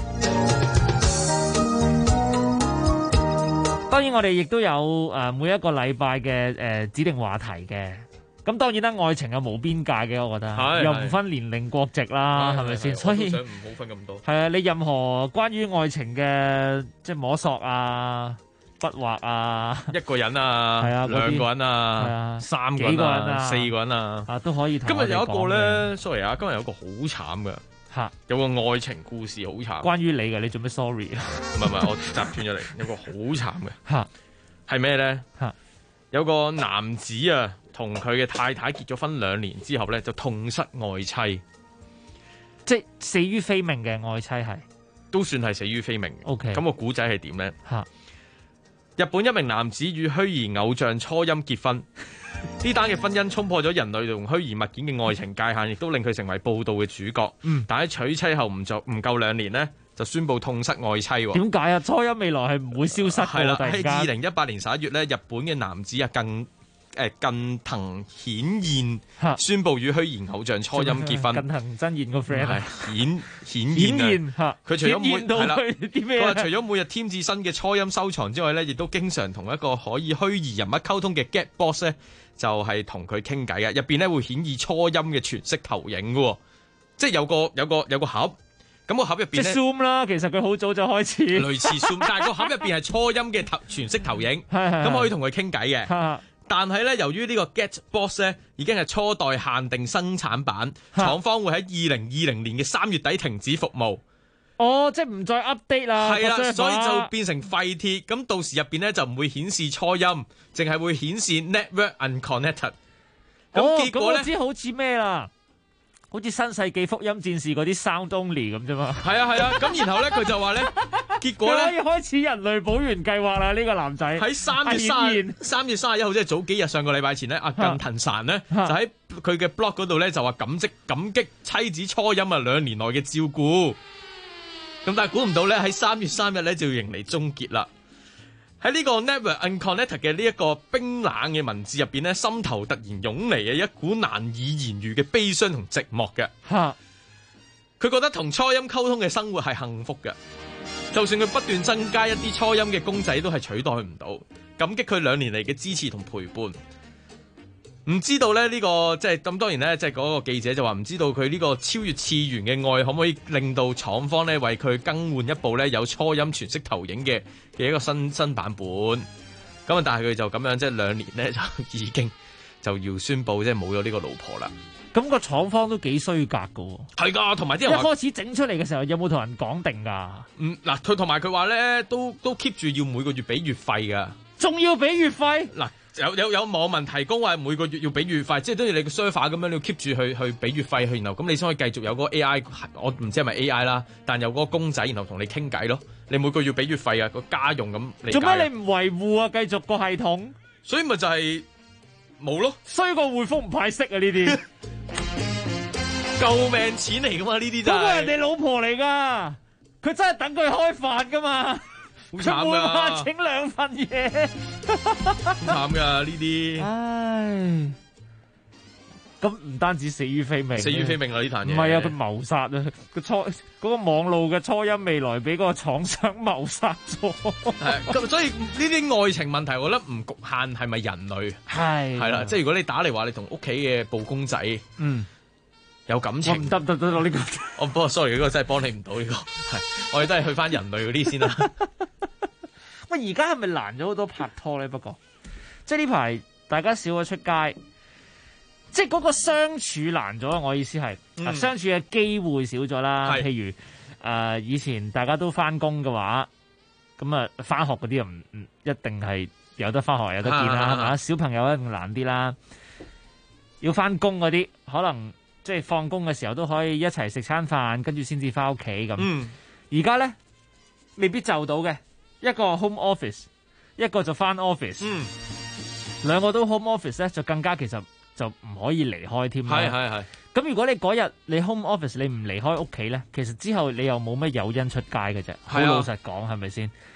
當然我哋亦都有每一個禮拜嘅指定話題嘅。咁當然啦，愛情係無邊界嘅，我覺得又唔分年齡國籍啦，係咪先？所以唔好分咁多。 係啊，你任何關於愛情嘅即係摸索啊、筆畫啊， 一個人啊， 係啊， 兩個人啊，三個人啊，四個人啊， 都可以。 今日有一個咧 ，sorry 啊，今日有一個好慘嘅嚇， 有個愛情故事好慘。 關於你嘅，你做咩 sorry 啊？ 唔係，我摘斷咗嚟。有個好慘嘅嚇， 係咩咧？ 嚇，有個男子啊。同佢嘅太太結咗婚2年之後咧，就痛失愛妻， 即係死於非命嘅愛妻係， 都算係死於非命。 OK， 咁個古仔係點咧？ 嚇， 日本一名男子與虛擬偶像初音結婚，呢單嘅婚姻衝破咗人類同虛擬物件嘅愛情界限，亦都令佢成為報道嘅主角。但喺娶妻後唔夠2年呢，就宣布痛失愛妻。 點解啊？初音未來係唔會消失㗎啦。 喺2018年11月咧，日本嘅男子啊近藤顯彥宣布與虛擬偶像初音結婚。 近藤真彥個 friend 係顯彥啊！佢除咗佢話除咗每日添置新嘅初音收藏之外咧，亦都經常同一個可以虛擬人物溝通嘅 Get Box 咧，就係同佢傾偈嘅。入邊咧會顯示初音嘅全息投影嘅，即係有個盒。咁個盒入邊咧， 即係 Zoom 啦。其實佢好早就開始類似 Zoom， 但係個盒入邊係初音嘅全息投影，咁可以同佢傾偈嘅。但係咧，由於呢個 Get Box 咧已經係初代限定生產版，廠方會喺2020年嘅3月底停止服務。 哦，即係唔再 update 啦。 係啦，所以就變成廢鐵。咁到時入邊咧就唔會顯示初音，淨係會顯示 Network Unconnected。咁結果咧， 我知好似咩啦？好似新世紀福音戰士嗰啲 Sound Only 咁啫嘛。 係啊，咁然後咧佢就話咧，結果咧可以開始人類補完計劃啦。呢個男仔喺3月31號，即係早幾日上個禮拜前咧，阿近藤神咧就喺佢嘅 blog 嗰度咧就話感激妻子初音啊2年內嘅照顧。咁但係估唔到咧喺3月3日咧就要迎嚟終結啦。喺呢個 Never Unconnected 嘅呢一個冰冷嘅文字入邊咧，心頭突然湧嚟嘅一股難以言喻嘅悲傷同寂寞嘅。佢覺得同初音溝通嘅生活係幸福嘅，就算佢不斷增加一啲初音嘅公仔，都係取代唔到。感激佢2年嚟嘅支持同陪伴。唔知道咧呢個即係咁，當然咧即係嗰個記者就話唔知道佢呢個超越次元嘅愛可唔可以令到廠方咧為佢更換一部咧有初音全息投影嘅一個新版本。咁啊，但係佢就咁樣即係2年咧就已經就要宣布即係冇咗呢個老婆啦。 咁個廠方都幾衰格噶。 係噶，同埋啲人一開始整出嚟嘅時候有冇同人講定噶？ 嗱，佢同埋佢話咧都 keep 住要每個月俾月費噶， 仲要俾月費嗱。有網民提供話每個月要俾月費，即係等於你個 server 咁樣，你要 keep 住去俾月費，然後咁你先可以繼續有嗰個 AI， 我唔知係咪 AI 啦，但有嗰個公仔，然後同你傾偈咯。你每個月俾月費啊，個家用咁嚟。做咩你唔維護啊？繼續個系統， 所以咪就係冇咯。 衰過匯豐唔派息啊！呢啲救命錢嚟噶嘛？呢啲真係。嗰個人哋老婆嚟噶，佢真係等佢開飯噶嘛。 好慘噶， 整2份嘢， 好慘噶呢啲。 唉，咁唔單止死於非命， 死於非命啦呢壇嘢。 唔係啊，佢謀殺啊，嗰個網路嘅初音未來俾嗰個廠商謀殺咗。 咁所以呢啲愛情問題，我覺得唔局限係咪人類？係啦，即係如果你打嚟話你同屋企嘅布公仔，有感情， 唔得呢個。 我不過 sorry， 呢個真係幫你唔到呢個。係，我哋都係去翻人類嗰啲先啦。 喂，而家係咪難咗好多拍拖咧？不過，即係呢排大家少咗出街，即係嗰個相處難咗。我意思係，相處嘅機會少咗啦。譬如以前大家都翻工嘅話，咁啊翻學嗰啲又唔一定係有得翻學有得見啦，係嘛？小朋友一定難啲啦。要翻工嗰啲，可能即係放工嘅時候都可以一齊食餐飯，跟住先至翻屋企咁。而家咧未必就到嘅。一個 home office， 一個就翻 office，兩個都 home office 咧，就更加其實就唔可以離開添啦。 係。 咁如果你嗰日你 home office 你唔離開屋企咧，其實之後你又冇乜誘因出街嘅啫。好老實講係咪先？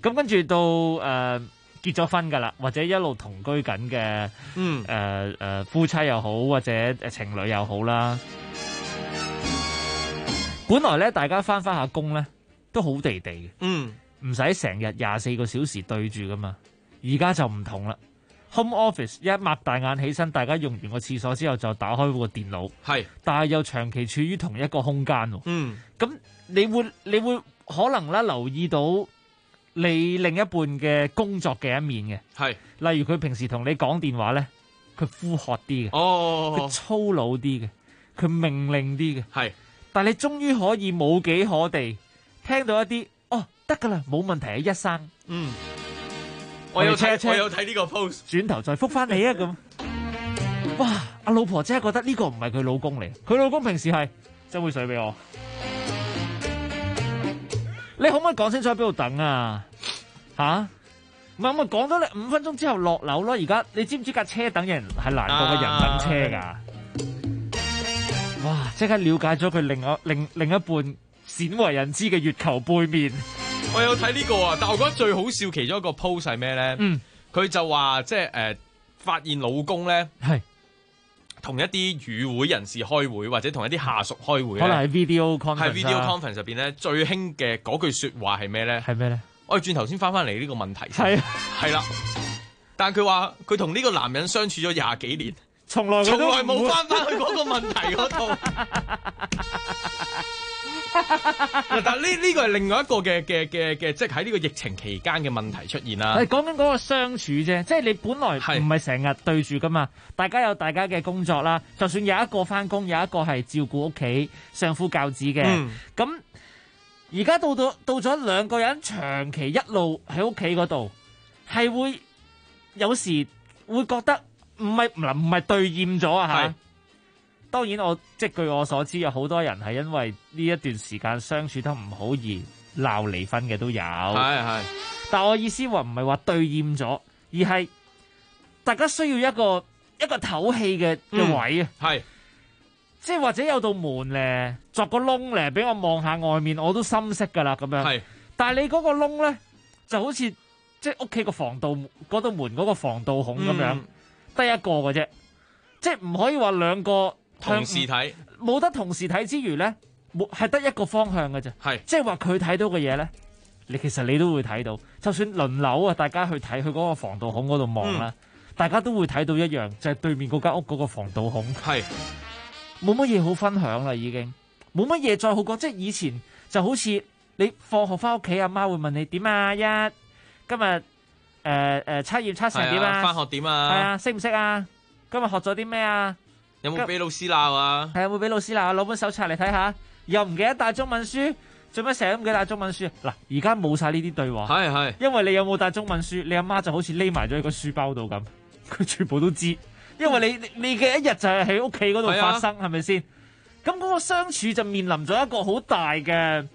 咁跟住到結咗婚㗎啦，或者一路同居緊嘅夫妻又好，或者情侶又好啦。本來咧，大家翻下工咧都好地地嘅，唔使成日24個小時對住噶嘛。而家就唔同啦 ，home office 一擘大眼起身，大家用完個廁所之後就打開個電腦，但係又長期處於同一個空間喎。咁你會可能咧留意到你另一半嘅工作嘅一面嘅，例如佢平時同你講電話咧，佢呼喝啲嘅，佢粗魯啲嘅，佢命令啲嘅，但係你終於可以冇幾可地聽到一啲得㗎啦，冇問題啊，一生。 我有睇呢個 post， 轉頭再覆返你啊咁。哇！阿老婆真係覺得呢個唔係佢老公嚟，佢老公平時係斟杯水俾我。你可唔可以講清楚喺邊度等啊？唔係我講咗你5分鐘之後落樓咯。而家你知唔知架車等人係難過個人等車㗎？哇！即刻了解咗佢另一半鮮為人知嘅月球背面。 我有睇呢個啊，但我覺得最好笑其中一個 post 係咩咧？佢就話即係發現老公咧係同一啲與會人士開會，或者同一啲下屬開會， 可能係 video conference 喺 video conference 入邊咧最興嘅嗰句説話係咩咧？ 係咩咧？ 我哋轉頭先翻嚟呢個問題，係啦。但係佢話佢同呢個男人相處咗20幾年， 從來冇翻去嗰個問題嗰度。但呢個係另外一個嘅，即係喺呢個疫情期間嘅問題出現啦。 係講緊嗰個相處啫，即係你本來唔係成日對住噶嘛，大家有大家嘅工作啦。就算有一個翻工，有一個係照顧屋企、相夫教子嘅。咁而家到咗兩個人長期一路喺屋企嗰度，係會有時會覺得唔係對厭咗啊嚇。當然即係據我所知，有好多人係因為呢一段時間相處得唔好而鬧離婚嘅都有。但我意思話唔係話對厭咗，而係大家需要一個唞氣嘅位啊。即係或者有道門咧，作個窿咧，俾我望下外面，我都心息噶啦咁樣。但係你嗰個窿咧，就好似即係屋企個防盜嗰道門嗰個防盜孔咁樣，得一個嘅啫，即係唔可以話兩個。 同時睇冇得同時睇之餘咧，係得一個方向嘅啫。即係話佢睇到嘅嘢咧，其實你都會睇到。就算輪流啊，大家去睇佢嗰個防盜孔嗰度望啦，大家都會睇到一樣，就係對面嗰間屋嗰個防盜孔。冇乜嘢好分享啦，已經冇乜嘢再好講。即係以前就好似你放學翻屋企，阿媽會問你點啊？今日測驗測成點啊？ 翻學點啊？ 係啊，識唔識啊？今日學咗啲咩啊？ 有冇俾老師鬧啊？ 係有冇俾老師鬧啊？攞本手冊嚟睇下，又唔記得帶中文書，做咩成日都唔記得帶中文書？嗱，而家冇晒呢啲對話，因為你有冇帶中文書，你阿媽就好似匿埋咗喺個書包度咁，佢全部都知，因為你嘅一日就係喺屋企嗰度發生，係咪先？咁嗰個相處就面臨咗一個好大嘅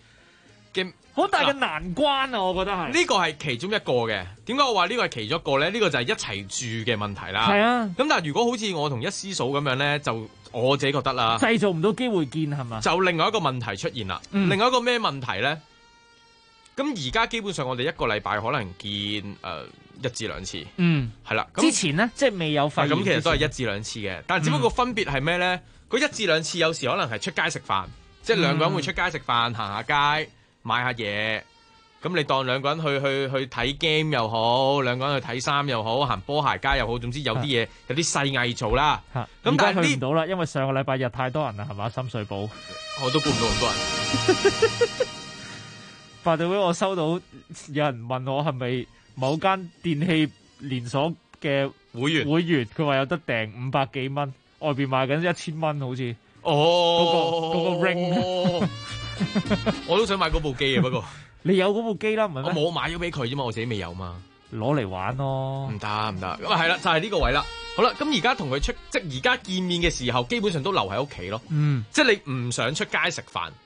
難關啊！我覺得係呢個係其中一個嘅。點解我話呢個係其中一個咧？呢個就係一齊住嘅問題啦。 係啊。 咁但係如果好似我同一師嫂咁樣咧，就我自己覺得啦， 製造唔到機會見係嘛？ 就另外一個問題出現啦。另外一個咩問題咧？咁而家基本上我哋一個禮拜可能見1至2次。係啦。 之前咧即係未有肺炎。 咁其實都係1至2次嘅，但係只不過分別係咩咧？嗰1至2次有時可能係出街食飯，即係兩個人會出街食飯，行下街。買下嘢，咁你當兩個人去睇 game 又好，兩個人去睇衫又好，行波鞋街又好，總之有啲嘢有啲細藝做啦。 咁但係去唔到啦，因為上個禮拜日太多人啦，係嘛？深水埗我都估唔到咁多人。 發到會我收到有人問我係咪某間電器連鎖嘅會員，佢話有得訂500幾蚊，外邊賣緊1000蚊好似。嗰個 ring。 我都想買嗰部機啊，不過你有嗰部機啦，唔係咩？ 我冇買咗俾佢啫嘛，我自己未有嘛， 攞嚟玩咯。 唔得。咁啊係啦，就係呢個位啦。好啦，咁而家同佢即係而家見面嘅時候，基本上都留喺屋企咯。即係你唔想出街食飯，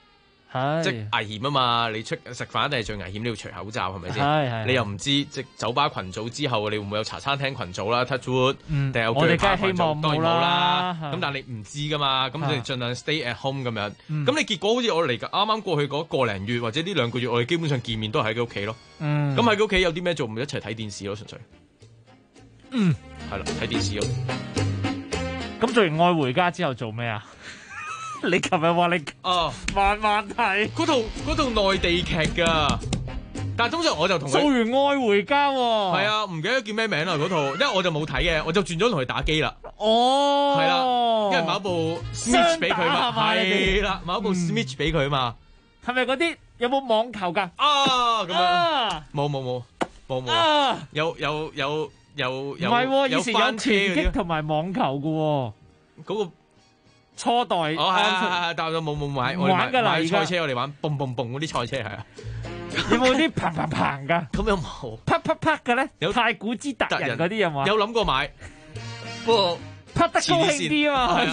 即係危險啊嘛！你出食飯一定係最危險，你要除口罩係咪先？你又唔知即酒吧群組之後，你會唔會有茶餐廳群組啦 ？Touch wood，定有鋸扒群組？當然冇啦。咁但係你唔知噶嘛，咁你盡量 stay at home 咁樣。咁你結果好似我嚟啱啱過去嗰個零月或者呢2個月，我哋基本上見面都係喺屋企咯。咁喺佢屋企有啲咩做？咪一齊睇電視咯，純粹。係啦，睇電視咯。 咁做完愛回家之後做咩啊？你琴日話你慢慢睇嗰套內地劇㗎，但係通常我就同佢做完愛回家喎。 係啊，唔記得叫咩名啦嗰套，因為我就冇睇嘅，我就轉咗同佢打機啦。 哦， 係啦，因為買一部 Switch 俾佢嘛，係啦，買一部 Switch 俾佢嘛。 係咪嗰啲有冇網球㗎？ 咁樣冇，有唔係喎，以前有拳擊同埋網球㗎喎， 嗰個。 初代係，但係冇買，我哋買賽車，我哋玩蹦蹦蹦嗰啲賽車係啊。 有冇啲砰砰砰㗎？ 咁有冇？ 啪啪啪嘅咧？有太古之達人嗰啲有冇？ 有諗過買，不過啪得高興啲啊嘛，好似。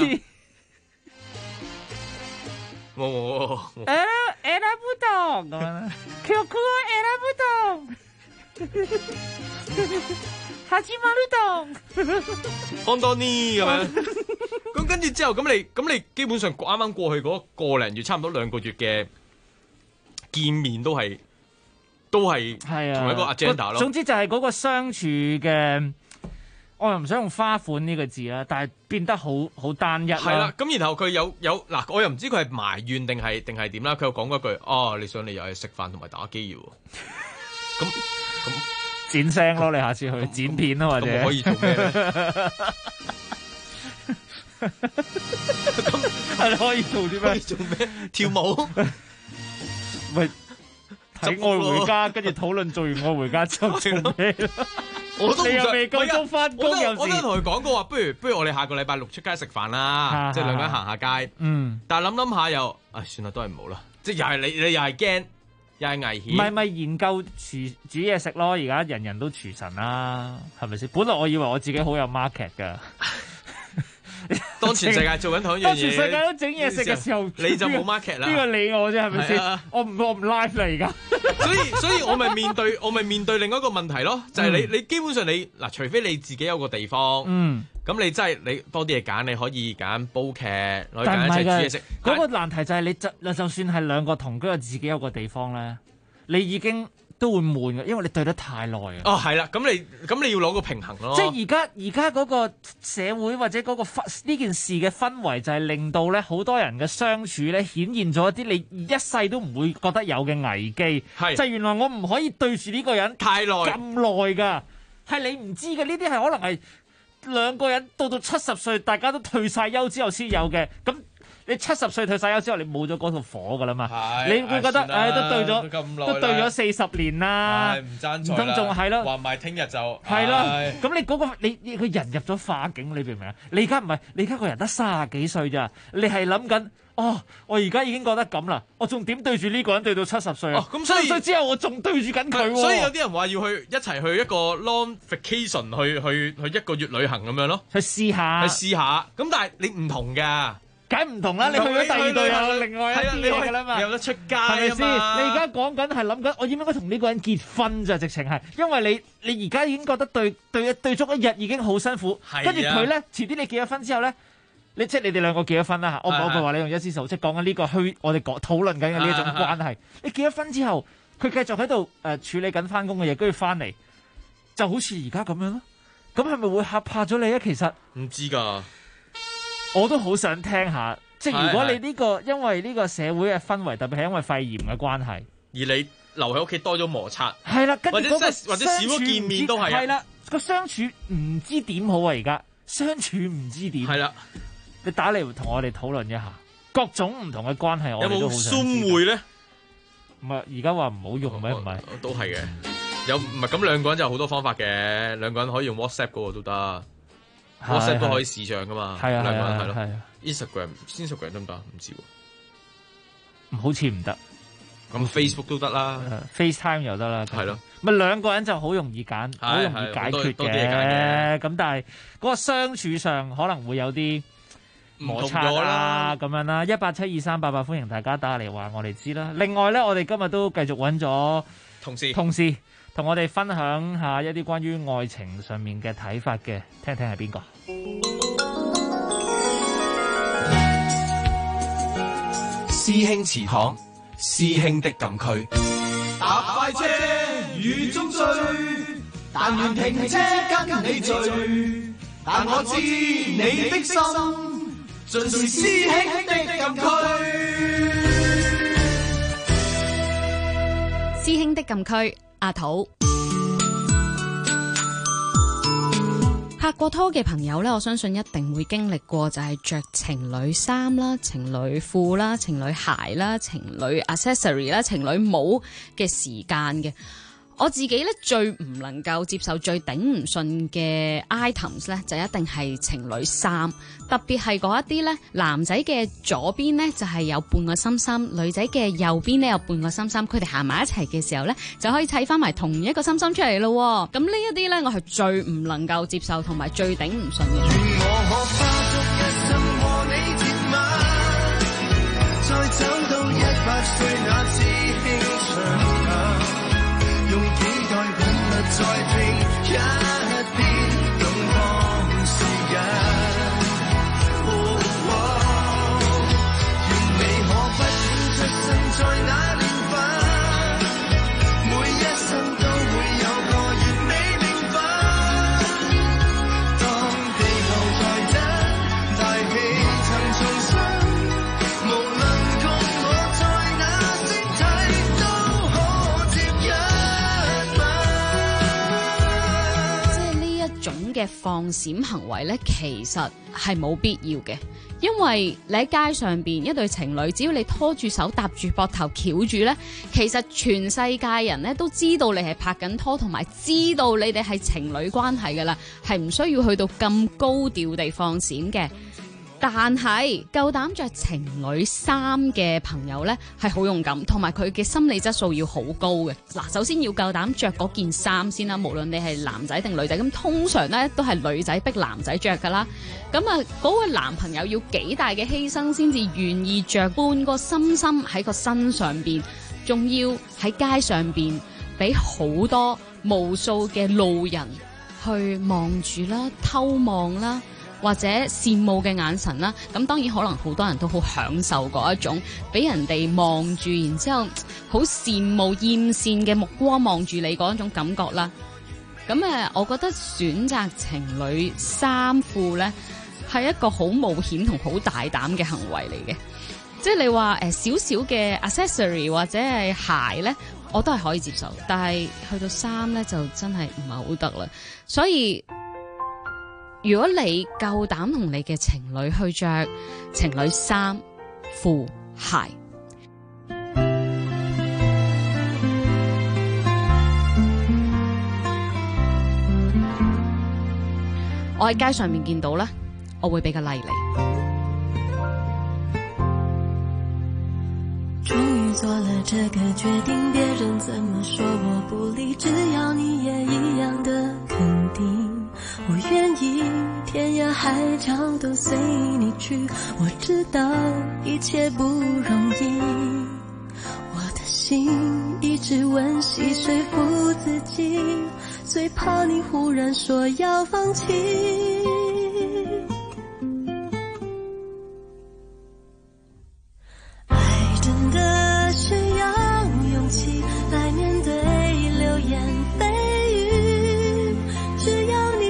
冇。 Ella 不動咁樣 ，QQ Ella 不動。始まる動。 安多尼咁樣。咁跟住之後，咁你基本上啱啱過去嗰個零月，差唔多2個月嘅見面都係同一個 agenda 咯。 總之就係嗰個相處嘅，我又唔想用花款呢個字啦，但係變得好單一啦。係啦， 咁然後佢有嗱，我又唔知佢係埋怨定係點啦。佢又講嗰句，你想嚟又係食飯同埋打機嘅喎。咁剪聲咯，你下次去剪片啊，或者可以做咩咧？ 咁係你可以做啲咩？ 做咩？跳舞？ 咪睇愛回家，跟住討論做完愛回家之後做咩？ 我都你又未夠鐘翻工，有時我都同佢講過話，不如我哋下個禮拜6出街食飯啦，即係2個人行下街。但係諗下又，算啦，都係唔好啦。即係又係你又係驚，又係危險。 唔係咪研究煮嘢食咯？而家人人都廚神啦，係咪先？本來我以為我自己好有 market 㗎。 當全世界做緊同一樣嘢， 當全世界都整嘢食嘅時候， 你就冇 market 啦。 呢個理我啫，係咪先？我唔 live 啦而家。 所以我咪面對另一個問題咯，就係你基本上你嗱，除非你自己有個地方，咁你真係你多啲嘢揀，你可以揀煲劇，可以揀一齊煮嘢食。 嗰個難題就係你就算係2個同居，自己有個地方咧，你已經都會悶嘅，因為你對得太耐啊。 係啦，咁你要攞個平衡咯。 即係而家嗰個社會或者嗰個呢件事嘅氛圍，就係令到咧好多人嘅相處咧顯現咗一啲你一世都唔會覺得有嘅危機。就係原來我唔可以對住呢個人太耐咁耐㗎，係你唔知嘅。呢啲係可能係2個人到70歲，大家都退晒休之後先有嘅。咁你70歲退晒休之後，你冇咗嗰套火噶啦嘛？你會覺得都對咗40年啦， 唔爭在啦， 唔通仲係咯？ 話埋聽日就係咯。咁你嗰個你個人入咗化境，你明唔明啊？你而家唔係，你而家個人得30幾歲咋？你係諗緊我而家已經覺得咁啦，我仲點對住呢個人對到70歲啊？ 咁所以之後我仲對住緊佢喎。 所以有啲人話要一齊去一個 long vacation 去1個月旅行咁樣咯， 去試下。 咁但係你唔同㗎。 梗唔同啦！你去咗第2度有另外一啲嘢㗎啦嘛， 有得出街係咪先？你而家講緊係諗緊，我應唔應該同呢個人結婚咋？直情係，因為你而家已經覺得對足1日已經好辛苦，跟住佢咧，遲啲你結咗婚之後咧，即係你哋2個結咗婚啦嚇，我唔係話你用一絲數，即係講緊呢個我哋討論緊嘅呢一種關係。你結咗婚之後，佢繼續喺度處理緊翻工嘅嘢，跟住翻嚟就好似而家咁樣咯。咁係咪會嚇怕咗你啊？其實唔知㗎。 我都好想聽下，即係如果你因為呢個社會嘅氛圍，特別係因為肺炎嘅關係，而你留喺屋企多咗摩擦， 係啦， 或者少咗見面都係， 係啦，個相處唔知點好啊！而家相處唔知點， 係啦， 你打嚟同我哋討論一下各種唔同嘅關係，我哋都好想知。 有冇Zoom會咧？ 唔係而家話唔好用咩？唔係都係嘅，有唔係咁2個人就有好多方法嘅，2個人可以用 WhatsApp 嗰個都得。WhatsApp 都可以視像噶嘛，2個人係咯。Instagram 得唔得？唔知喎， 好似唔得。 咁 Facebook 都得啦 ，FaceTime 又得啦， 係咯。 咪2個人就好容易揀，好容易解決嘅。咁但係嗰個相處上可能會有啲摩擦啦咁樣啦，1872388歡迎大家打嚟話我哋知啦。另外咧，我哋今日都繼續揾咗同事同我哋分享下一啲關於愛情上面嘅睇法嘅，聽聽係邊個？ 師兄祠堂，師兄的禁區。 搭快車雨中追，但願停車跟你聚。但我知你的心，盡是師兄的禁區。 師兄的禁區，阿土。拍過拖嘅朋友呢，我相信一定會經歷過就係着情侶衫啦、情侶褲啦、情侶鞋啦、情侶 accessory 啦、情侶帽嘅時間嘅。我自己咧最唔能夠接受、最頂唔順嘅 items 咧，就一定係情侶衫，特別係嗰一啲咧，男仔嘅左邊咧就係有半個心心，女仔嘅右邊咧有半個心心，佢哋行埋一齊嘅時候咧，就可以砌翻埋同一個心心出嚟咯。咁呢一啲咧，我係最唔能夠接受同埋最頂唔順嘅。 用幾代本物再拼一遍，勇往時日。願你可不管出生在哪年份，每一生都會有個完美名分。當地球在等大氣層重生，無論共我在哪星體都可接種嘅放閃行為呢，其實係冇必要嘅，因為你喺街上邊一對情侶，只要你拖住手搭住膊頭翹住呢，其實全世界人呢都知道你係拍緊拖，同埋知道你哋係情侶關係噶啦，係唔需要去到咁高調地放閃嘅。但係夠膽着情侶衫嘅朋友呢，係好勇敢，同埋佢嘅心理質素要好高嘅。嗱，首先要夠膽着嗰件衫先啦，無論你係男仔定女仔，咁通常呢都係女仔逼男仔着噶啦。咁啊，嗰個男朋友要幾大嘅犧牲先至願意着半個心心喺個身上邊，仲要喺街上邊俾好多無數嘅路人去望住啦、偷望啦，或者羨慕嘅眼神啦，咁當然可能好多人都好享受嗰一種俾人哋望住，然之後好羨慕艷羨嘅目光望住你嗰一種感覺啦。咁我覺得選擇情侶衫褲呢係一個好冒險同好大膽嘅行為嚟嘅。即係你話少少嘅 accessory 或者係鞋呢，我都係可以接受，但係去到衫呢，就真係唔係好得啦。所以如果你夠膽同你嘅情侶去着情侶衫、褲、鞋，我喺街上面見到咧，我會俾個例你。 終於做了這個決定，別人怎麼說我不理，只要你也一樣的肯定。我願意天涯海角都隨你去，我知道一切不容易，我的心一直溫習說服自己，最怕你忽然說要放棄。愛真的需要勇氣來面對流言蜚語，只要你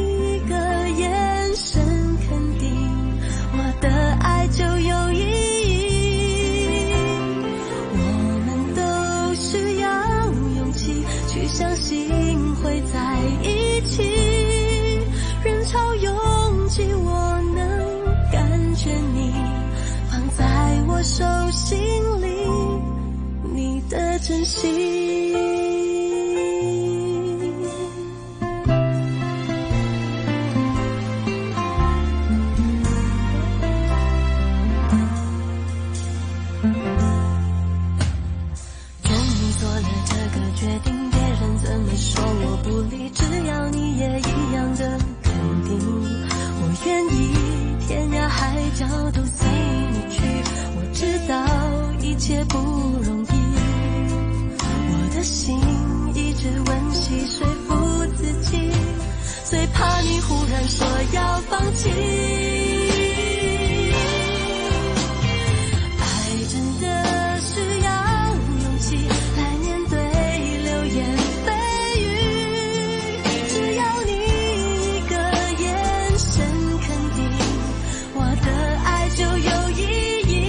就有意義，我們都需要勇氣去相信會在一起，人潮擁擠我能感覺你放在我手心裡，你的真心。只要你也一樣的肯定，我願意天涯海角切不容易，我的心一直温习说服自己，最怕你忽然说要放弃。爱真的需要勇气来面对流言蜚语，只要你一个眼神肯定，我的爱就有意义。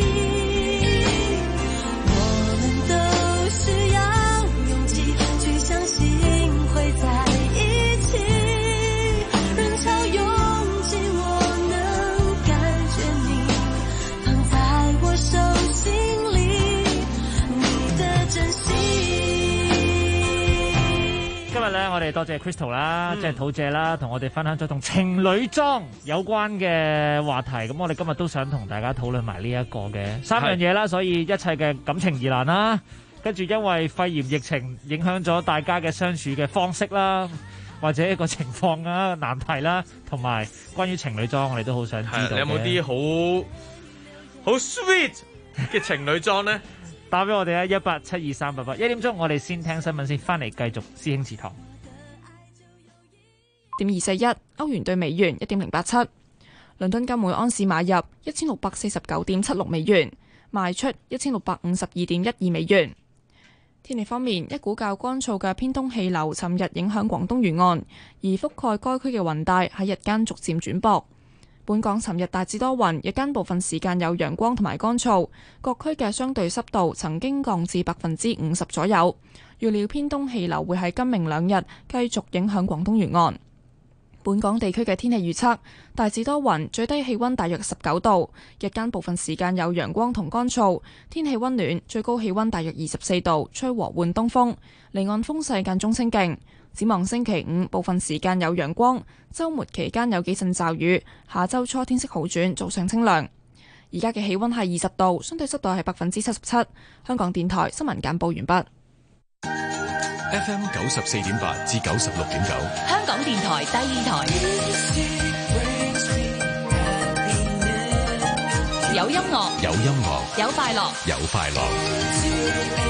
我们都需要勇气去相信会在一起，人潮拥挤，我能感觉你放在我手心里，你的真心。 今日咧，我哋多謝 Crystal 啦，即係土姐啦，同我哋分享咗同情侶裝有關嘅話題。咁我哋今日都想同大家討論埋呢一個嘅3樣嘢啦，所以一切嘅感情疑難啦，跟住因為肺炎疫情影響咗大家嘅相處嘅方式啦，或者一個情況啊、難題啦，同埋關於情侶裝，我哋都好想知道嘅。 你有冇啲好 sweet 嘅情侶裝咧？ 打俾我哋啊，1872388。1點鐘我哋先聽新聞先，翻嚟繼續師兄祠堂。 .241歐元對美元 1.087， 倫敦金每安士買入 1649.76 美元，賣出 1652.12 美元。天氣方面，一股較乾燥嘅偏東氣流尋日影響廣東沿岸，而覆蓋該區嘅雲帶喺日間逐漸轉薄。本港尋日大致多雲，日間部分時間有陽光同埋乾燥，各區嘅相對濕度曾經降至50%左右。預料偏東氣流會喺今明兩日繼續影響廣東沿岸。本港地區嘅天氣預測，大致多雲，最低氣溫大約19度，日間部分時間有陽光同乾燥，天氣溫暖，最高氣溫大約24度，吹和緩東風，離岸風勢間中清勁。展望星期五，部分時間有陽光，週末期間有幾陣驟雨，下週初天色好轉，早上清涼。而家嘅氣溫係20度，相對濕度係77%。香港電台新聞簡報完畢。 FM 94.8至96.9， 香港電台第二台，有音樂， 有音樂， 有快樂， 有快樂。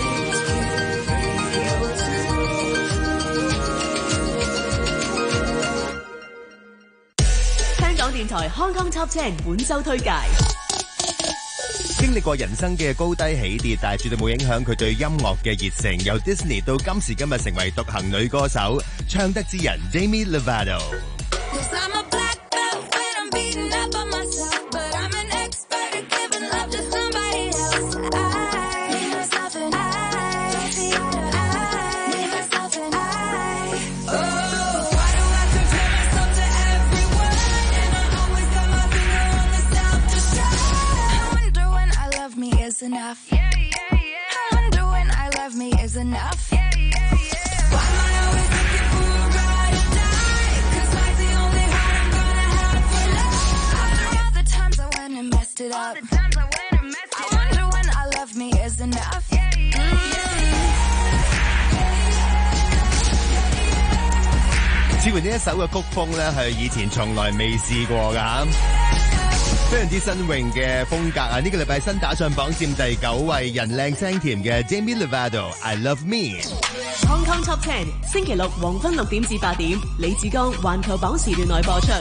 香港電台 Hong Kong Top 10本周推介。 經歷過人生嘅高低起跌，但係絕對冇影響佢對音樂嘅熱誠。由 Disney 到今時今日成為獨行女歌手，唱得之人 Demi Lovato。 Enough. I wonder when I love me is enough. Why am I always looking for a ride or die? 'Cause life's the only heart I'm gonna have for love. After all the times I went and messed it up, I wonder when I love me is enough. 似乎呢一首嘅曲風咧，係以前從來未試過㗎。非常之新穎嘅風格啊！呢個禮拜新打上榜佔第9位，人靚聲甜嘅 Demi Lovato I Love Me。 Hong Kong Top 10星期六黃昏6點至8點，李志剛環球榜時段內播出。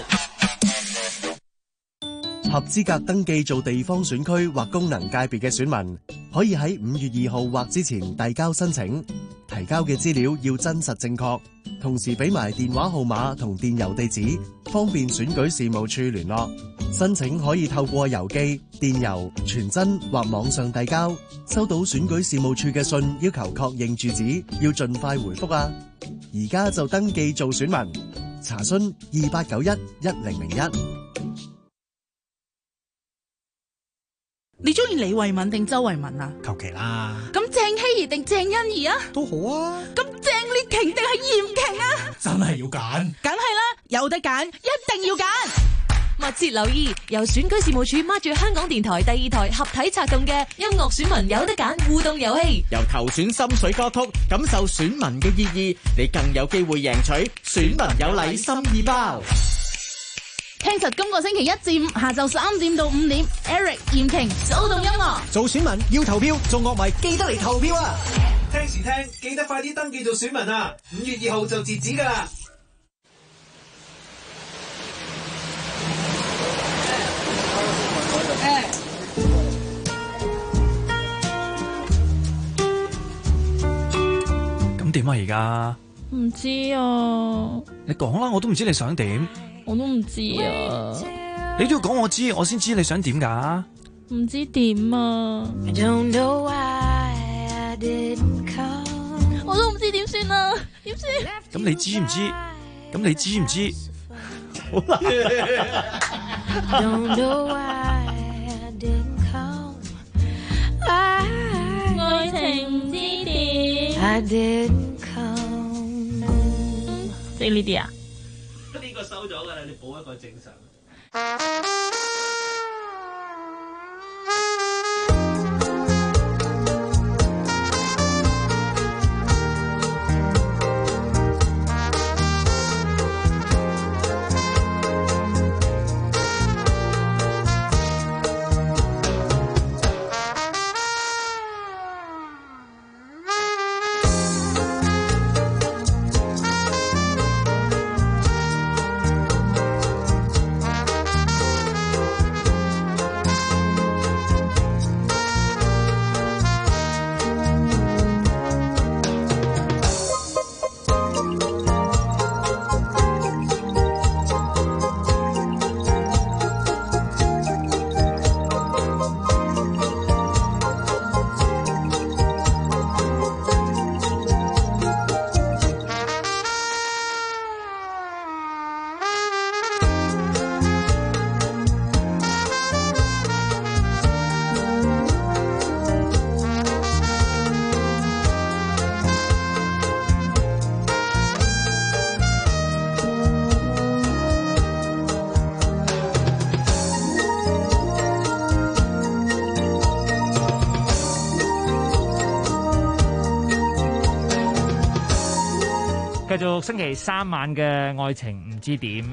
合資格登記做地方選區或功能界別嘅選民，可以喺5月2號或之前遞交申請，提交嘅資料要真實正確，同時俾埋電話號碼同電郵地址，方便選舉事務處聯絡。申請可以透過郵寄、電郵、傳真或網上遞交。收到選舉事務處嘅信要求確認住址，要盡快回覆啊！而家就登記做選民，查詢28911001。 你中意李慧敏定周慧敏啊？ 求其啦。 咁鄭希怡定鄭欣宜啊？ 都好啊。 咁鄭烈瓊定係嚴瓊啊？ 真係要揀。 梗係啦，有得揀，一定要揀。 密切留意由選舉事務處孖住香港電台第2台合體策動嘅音樂選民有得揀互動遊戲， 由投選心水歌曲，感受選民嘅意義，你更有機會贏取選民有禮心意包。 聽實今個星期1至5下晝3點到5點 ，Eric 嚴瓊騷動音樂。 做選民要投票，做樂迷記得嚟投票啊！ 聽時聽，記得快啲登記做選民啊！5月2號就截止㗎啦。 咁點啊？而家唔知啊， 你講啦，我都唔知你想點。 我都唔知啊。 你都要講我知，我先知你想點㗎。 唔知點啊。我都唔知點算啊，點算？ 咁你知唔知？咁你知唔知？好啦。 愛情唔知點。即係呢啲啊？ 呢個收咗㗎啦，你補一個正常。 繼續星期3晚嘅愛情唔知點，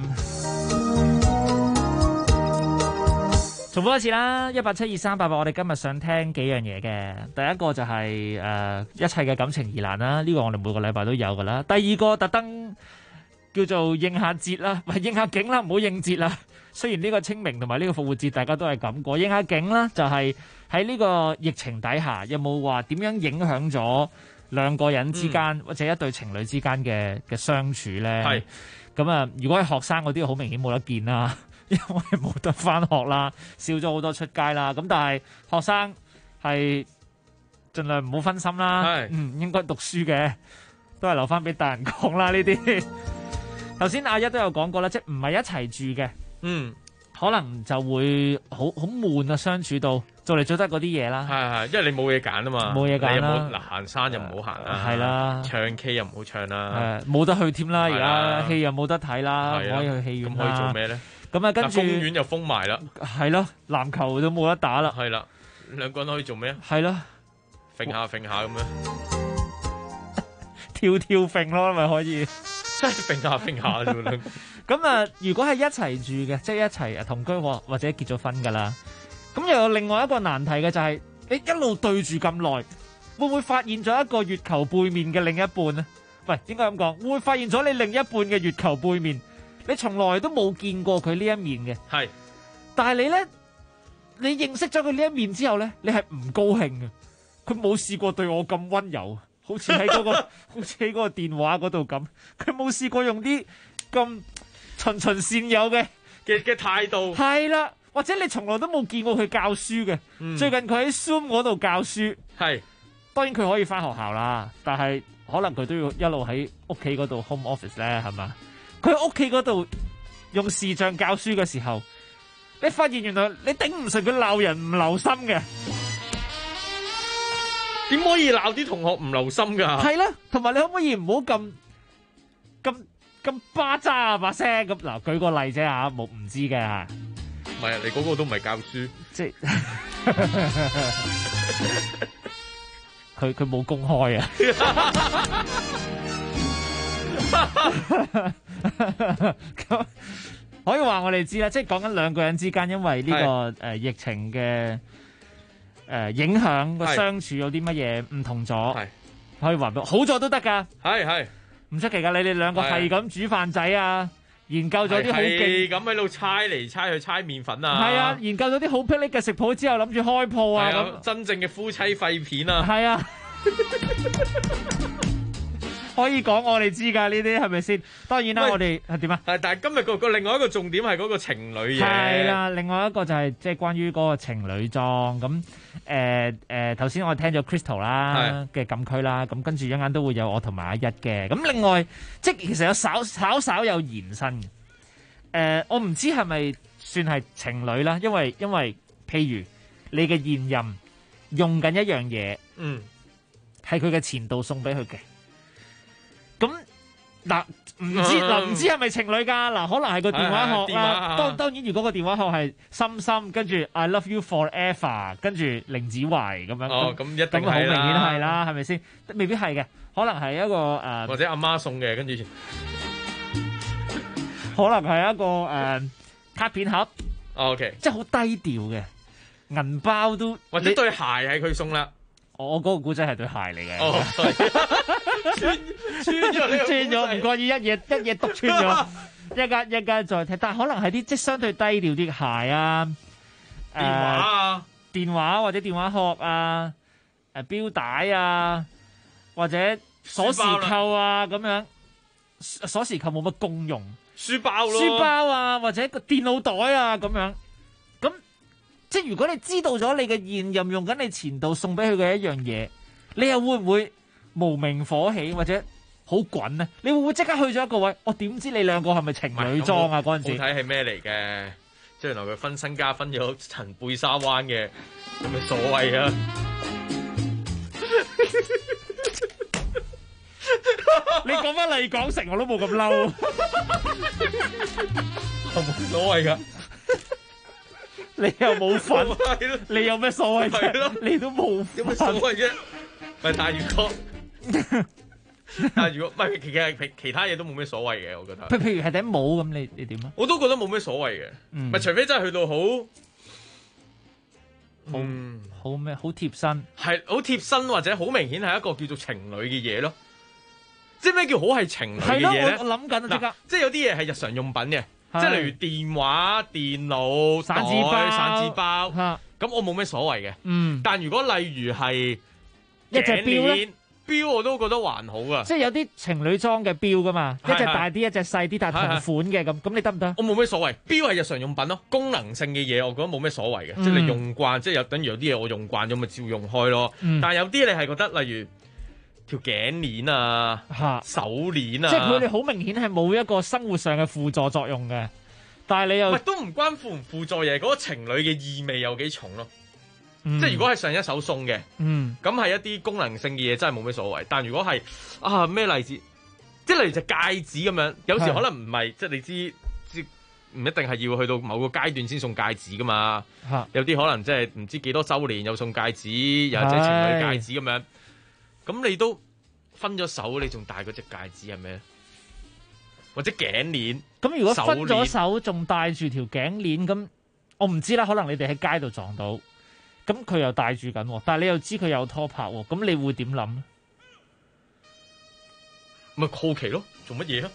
重複一次啦，1872388，我哋今日想聽幾樣嘢嘅。第一個就係一切嘅感情疑難啦，呢個我哋每個禮拜都有噶啦。第二個特登叫做應下節啦，唔係應下景啦，唔好應節啦。雖然呢個清明同埋呢個復活節大家都係咁過，應下景啦，就係喺呢個疫情底下有冇話點樣影響咗兩個人之間、或者一對情侶之間嘅相處咧？係咁啊！如果係學生嗰啲，好明顯冇得見啦，因為冇得返學啦，少咗好多出街啦。咁但係學生係盡量唔好分心啦，應該讀書嘅，都係留返俾大人講啦。呢啲頭先阿一都有講過啦，即係唔係一齊住嘅，可能就會好悶啊，相處到做嚟做得嗰啲嘢啦。 係，因為你冇嘢揀啊嘛， 冇嘢揀啦。 嗱，行山又唔好行啦， 係啦， 唱 K 又唔好唱啦， 冇得去添啦。而家戲又冇得睇啦，唔可以去戲院啦。 咁可以做咩咧？ 咁啊，跟住公園又封埋啦。 係咯，籃球都冇得打啦。 係啦，兩個人可以做咩啊？ 係咯， 揈下揈下咁樣， 跳揈咯，咪可以。 真係揈下揈下啫喎。 咁啊，如果係一齊住嘅，即係一齊同居或者結咗婚噶啦，咁又有另外一個難題嘅就係，你一路對住咁耐，會唔會發現咗一個月球背面嘅另一半呢？喂，應該咁講，會唔會發現咗你另一半嘅月球背面？你從來都冇見過佢呢一面嘅，係，但係你咧，你認識咗佢呢一面之後咧，你係唔高興嘅。佢冇試過對我咁溫柔，好似喺嗰個好似喺嗰個電話嗰度咁，佢冇試過用啲咁循循善誘嘅態度，係啦，或者你從來都冇見過佢教書嘅。最近佢喺 Zoom 嗰度教書，係，當然佢可以返學校啦，但係可能佢都要一路喺屋企嗰度 home office 咧，係嘛？佢喺屋企嗰度用視像教書嘅時候，你發現原來你頂唔順佢鬧人唔留心嘅。 點可以鬧啲同學唔留心㗎？ 係啦，同埋你可唔可以唔好咁巴渣啊把聲咁？嗱，舉個例啫嚇，冇唔知嘅嚇。 唔係啊，你嗰個都唔係教書， 即係佢冇公開啊。 可以話我哋知啦，即係講緊兩個人之間，因為呢個疫情嘅影響個相處有啲乜嘢唔同咗，可以話到好咗都得㗎， 係唔出奇㗎。你哋兩個係咁煮飯仔啊，研究咗啲好勁咁喺度猜嚟猜去猜麵粉啊， 係啊，研究咗啲好霹靂嘅食譜之後，諗住開鋪啊咁， 真正嘅夫妻肺片啊， 係啊。可以講我哋知㗎呢啲係咪先？當然啦，我哋係點啊？ 但係今日個另外一個重點係嗰個情侶嘢。 係啦，另外一個就係即係關於嗰個情侶裝咁。頭先我聽咗 Crystal 啦嘅禁區啦，咁跟住一陣都會有我同埋阿一嘅。咁另外即係其實有稍有延伸嘅。我唔知係咪算係情侶啦，因為譬如你嘅現任用緊一樣嘢，係佢嘅前度送俾佢嘅。咁嗱，唔知係咪情侶㗎？嗱，可能係個電話殼啦。當然，如果個電話殼係深跟住 I love you forever， 跟住凌子維咁樣， 咁一定咁好明顯係啦，係咪先？未必係嘅，可能係一個或者阿媽送嘅，跟住可能係一個卡片盒。 OK， 即係好低調嘅，銀包都或者對鞋係佢送啦。 我嗰個古仔係對鞋嚟嘅。穿咗，唔覺意一嘢篤穿咗，一間再睇，但係可能係啲即係相對低調啲鞋啊，電話或者電話殼啊，錶帶啊，或者鎖匙扣啊咁樣，鎖匙扣冇乜功用， 書包啊，或者個電腦袋啊咁樣，咁即係如果你知道咗你嘅現任用緊你前度送俾佢嘅一樣嘢，你又會唔會無名火起或者好滾呢？你會唔會即刻去咗一個位？我點知你兩個係咪情侶裝啊？嗰陣時好睇係咩嚟嘅？即係原來佢分身家分咗陳貝沙灣嘅，有咩所謂啊？ 你講翻麗港城我都冇咁嬲， 冇所謂㗎。 你又冇份，你有咩所謂啫？你都冇， 有咩所謂啫？但係如果唔係其他嘢都冇咩所謂嘅，我覺得。 譬如係頂帽咁，你點啊？ 我都覺得冇咩所謂嘅，咪除非真係去到好咩？好貼身， 係好貼身或者好明顯係一個叫做情侶嘅嘢咯。即係咩叫好係情侶嘅嘢咧？ 我諗緊啊，即刻。 即係有啲嘢係日常用品嘅。即係例如電話、電腦、 散紙包，咁我冇咩所謂嘅。但如果例如係一隻錶我都覺得還好噶。 即係有啲情侶裝嘅錶噶嘛，一隻大啲，一隻細啲，但係同款嘅咁你得唔得？ 我冇咩所謂，錶係日常用品咯，功能性嘅嘢我覺得冇咩所謂嘅。即係你用慣，即係等於有啲嘢我用慣咗咪照用開咯。但係有啲你係覺得例如條頸鏈啊、手鏈啊， 即係佢哋好明顯係冇一個生活上嘅輔助作用嘅，但係你又都唔關輔唔輔助嘢，嗰個情侶嘅意味有幾重咯。即係如果係上一手送嘅，咁係一啲功能性嘅嘢真係冇咩所謂。但如果係咩例子，即係例如隻戒指咁樣，有時可能唔係即係你知唔一定係要去到某個階段先送戒指噶嘛。有啲可能即係唔知幾多週年又送戒指，又或者情侶戒指咁樣。咁你都分咗手，你仲戴嗰隻戒指係咩？或者頸鏈？ 咁如果分咗手，仲戴住條頸鏈，咁我唔知啦。可能你哋喺街度撞到，咁佢又戴住緊，但係你又知佢有拖拍，咁你會點諗咧？ 咪好奇咯，做乜嘢啊？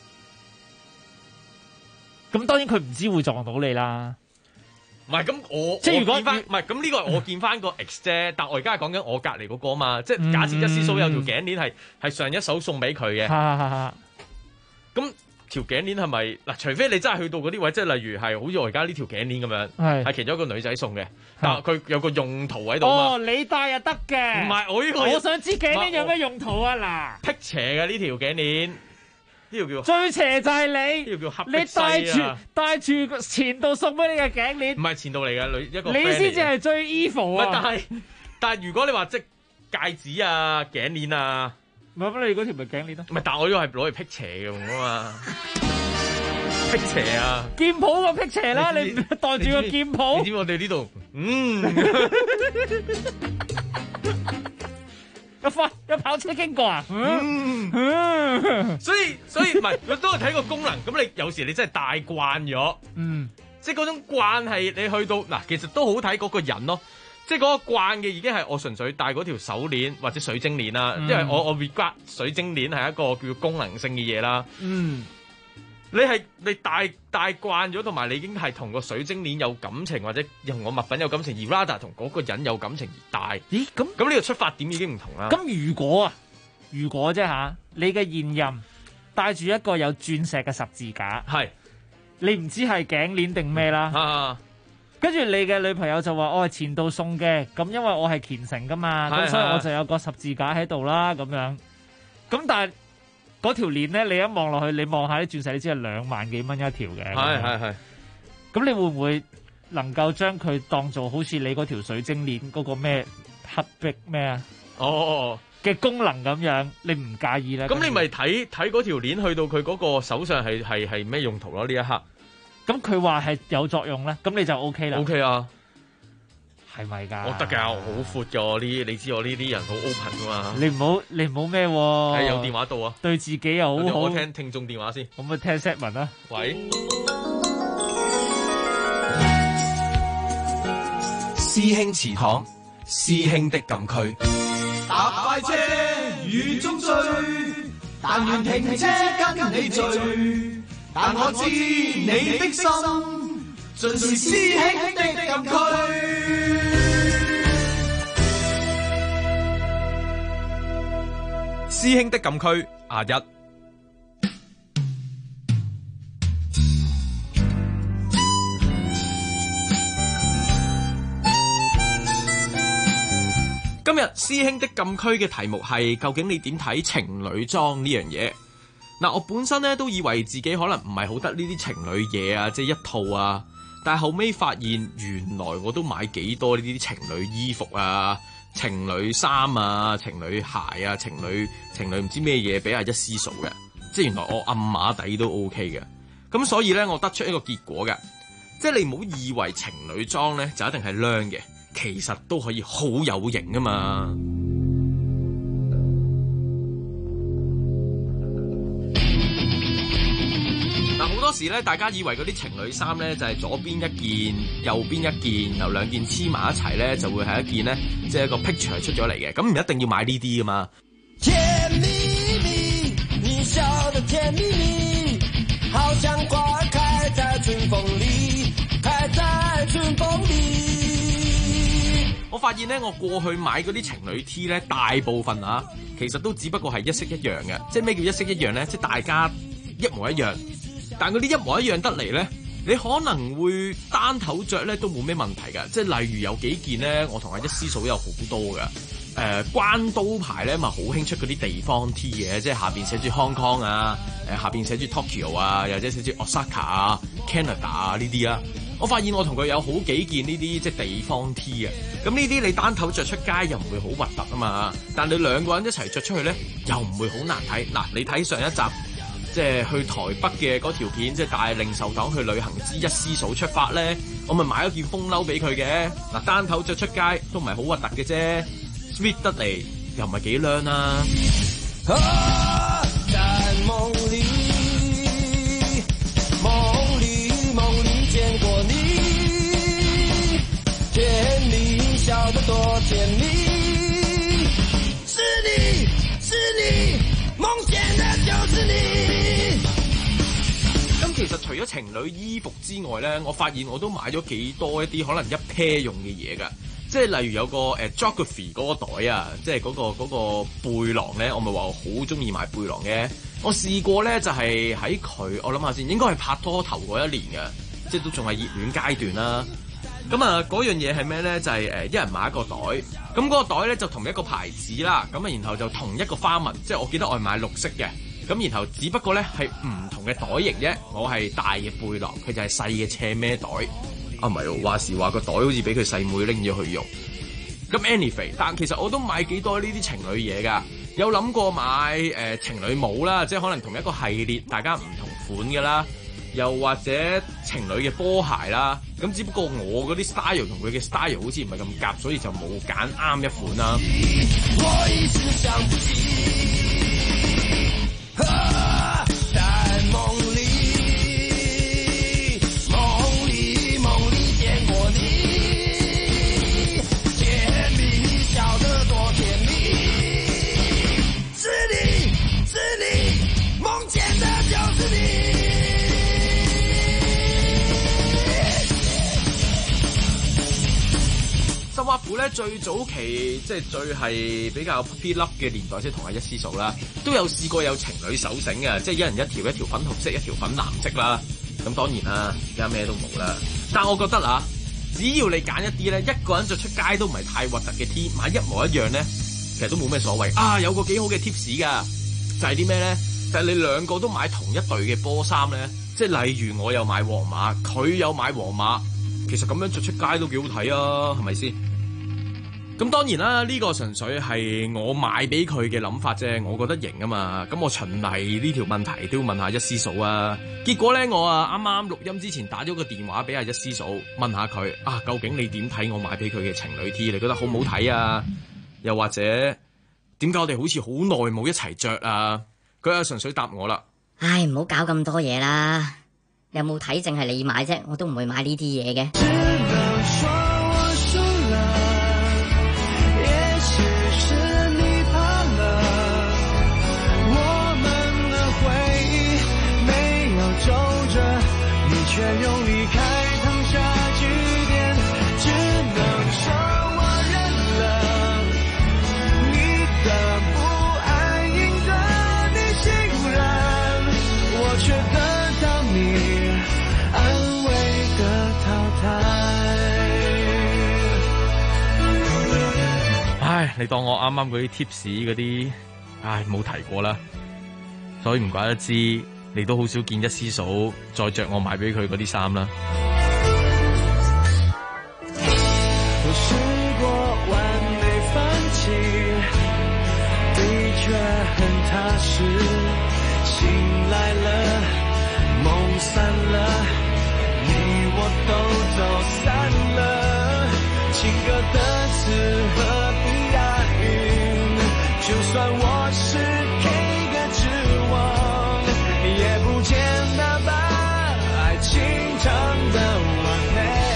咁當然佢唔知會撞到你啦。 唔係咁，我即係如果唔係咁呢個我見翻個 X 啫，但我而家係講緊我隔離嗰個啊嘛，即係假設一絲蘇有條頸鏈係上一手送俾佢嘅，咁條頸鏈係咪嗱？除非你真係去到嗰啲位，即係例如係好似我而家呢條頸鏈咁樣，係其中一個女仔送嘅，但係佢有個用途喺度嘛。 哦，你戴又得嘅。 唔係我呢個， 我想知頸鏈有咩用途啊？嗱， 辟邪嘅呢條頸鏈。呢條叫最邪就係你， 呢條叫黑你戴住前度送俾你嘅頸鏈， 唔係前度嚟嘅女一個， 你先至係最 evil 啊！ 但係如果你話即戒指啊、頸鏈啊， 唔係咁你嗰條咪頸鏈咯？ 唔係，但我呢個係攞嚟辟邪嘅用啊嘛，辟邪啊！ 劍譜個辟邪啦，你袋住個劍譜， 你知我哋呢度有跑車經過啊！ 所以唔係，都係睇個功能。咁你有時你真係戴慣咗，即係嗰種慣係你去到嗱，其實都好睇嗰個人咯。即係嗰個慣嘅已經係我純粹戴嗰條手鏈或者水晶鏈啦，因為我 regard 水晶鏈係一個叫功能性嘅嘢啦。你戴慣咗，同埋你已經係同個水晶鏈有感情，或者同個物品有感情，而 rather 同嗰個人有感情而戴。 咦？咁呢個出發點已經唔同啦。 咁如果啫嚇，你嘅現任戴住一個有鑽石嘅十字架， 係你唔知係頸鏈定咩啦？跟住你嘅女朋友就話：我係前度送嘅，咁因為我係虔誠噶嘛，咁所以我就有個十字架喺度啦，咁樣。咁但係嗰條鏈咧，你一望落去，你望下啲鑽石，你知係2萬幾蚊一條嘅。係。咁你會唔會能夠將佢當做好似你嗰條水晶鏈嗰個咩黑碧咩啊？嘅功能咁樣，你唔介意咧？咁你咪睇嗰條鏈去到佢嗰個手上係咩用途咯？呢一刻。 咁佢話係有作用咧，咁你就 OK 啦。 OK 啊， 係咪㗎？ 我得㗎，我好闊㗎，你知我呢啲人好 open 㗎嘛。 你唔好咩喎？ 係有電話到啊， 對自己又好好。 我聽聽眾電話先。 咁咪聽 set 文啦。 喂。 師兄祠堂，師兄的禁區。 搭快車雨中追，但願停車跟你醉。但我知你的心，盡是師兄的禁區。 師兄的禁區1。今日師兄的禁區嘅題目係：究竟你點睇情侶裝呢樣嘢？嗱，我本身咧都以為自己可能唔係好得呢啲情侶嘢啊，即係一套啊，但係後尾發現原來我都買幾多呢啲情侶衣服啊、情侶衫啊、情侶鞋啊、情侶唔知咩嘢俾阿一絲數嘅，即係原來我暗碼底都 OK 嘅。咁所以咧，我得出一個結果嘅，即係你唔好以為情侶裝咧就一定係靚嘅，其實都可以好有型啊嘛。好多時咧，大家以為嗰啲情侶衫咧就係左邊一件，右邊一件，然後兩件黐埋一齊咧，就會係一件咧，即係一個 picture 出咗嚟嘅。咁唔一定要買呢啲噶嘛。甜蜜蜜，你笑得甜蜜蜜，好像花開在春風裡，開在春風裡。我發現咧，我過去買嗰啲情侶 T 咧，大部分啊，其實都只不過係一式一樣嘅。即係咩叫一式一樣咧？即係大家一模一樣。但嗰啲一模一樣得嚟咧，你可能會單頭着咧都冇咩問題㗎。即係例如有幾件咧，我同阿一絲嫂有好多㗎。關刀牌咧咪好興出嗰啲地方 T 嘅，即係下邊寫住 Hong Kong 啊，下邊寫住 Tokyo 啊，又或者寫住 Osaka 啊、Canada 啊呢啲啊。我發現我同佢有好幾件呢啲即係地方 T 啊。咁呢啲你單頭着出街又唔會好核突啊嘛，但你兩個人一齊着出去咧又唔會好難睇。嗱，你睇上一集。即係去台北嘅嗰條片，即係帶零售黨去旅行之一絲嫂出發咧，我咪買咗件風褸俾佢嘅。嗱，單頭着出街都唔係好核突嘅啫 ，sweet 得嚟又唔係幾靚啦。在夢裡，夢裡見過你，甜蜜笑得多甜蜜，是你，夢見的就是你。其實除咗情侶衣服之外咧，我發現我都買咗幾多一啲可能一 pair 用嘅嘢㗎，即係例如有個Geography 嗰個袋啊，即係嗰個背囊咧，我咪話我好中意買背囊嘅。我試過咧就係喺佢，我諗下先，應該係拍拖頭嗰1年嘅，即係都仲係熱戀階段啦。咁啊嗰樣嘢係咩咧？就係一人買一個袋，咁嗰個袋咧就同一個牌子啦，咁啊然後就同一個花紋，即係我記得我係買綠色嘅。咁然後只不過咧係唔同嘅袋型啫，我係大嘅背囊，佢就係細嘅斜孭袋。啊唔係喎，話時話個袋好似俾佢細妹拎咗去用。咁 anyway， 但其實我都買幾多呢啲情侶嘢㗎，有諗過買情侶帽啦，即係可能同一個系列，大家唔同款㗎啦。 又或者情侶嘅波鞋啦。咁只不過我嗰啲 style 同佢嘅 style 好似唔係咁夾，所以就冇揀啱一款啦。我一直想不起在夢裡見過你，甜蜜笑得多甜蜜，是你夢見的就是你。甚或乎咧，最早期即係最係比較 puppy love 嘅年代，即係同阿一絲嫂啦，都有試過有情侶手繩嘅，即係一人一條粉紅色，一條粉藍色啦。咁當然啦，而家咩都冇啦。但我覺得啊，只要你揀一啲咧，一個人着出街都唔係太核突嘅 T， 買一模一樣咧，其實都冇咩所謂。啊，有個幾好嘅 tips 㗎，就係啲咩咧？就係你兩個都買同一隊嘅波衫咧，即係例如我又買皇馬，佢有買皇馬，其實咁樣着出街都幾好睇啊，係咪先？咁當然啦，呢個純粹係我買俾佢嘅諗法啫，我覺得型啊嘛。咁我循例呢條問題都要問下一絲嫂啊。結果咧，我啊啱啱錄音之前打咗個電話俾阿一絲嫂，問下佢啊，究竟你點睇我買俾佢嘅情侶 T？ 你覺得好唔好睇啊？又或者點解我哋好似好耐冇一齊着啊？佢啊純粹答我啦。 唉，唔好搞咁多嘢啦。你有冇睇？淨係你買啫，我都唔會買呢啲嘢嘅。 卻用離開燙下句點，只能說我認了你的不安，贏得你信任，我卻得到你安慰的淘汰。 唉，你當我啱啱嗰啲 tips 嗰啲，唉冇提過啦，所以唔怪得知。你都好少見一絲嫂再着我買俾佢嗰啲衫啦。 我試過完美放棄，的確很踏實，醒來了，夢散了，你我都走散了，情歌的詞何必押韻，就算我是給個指望，也不見得把愛情唱得完美，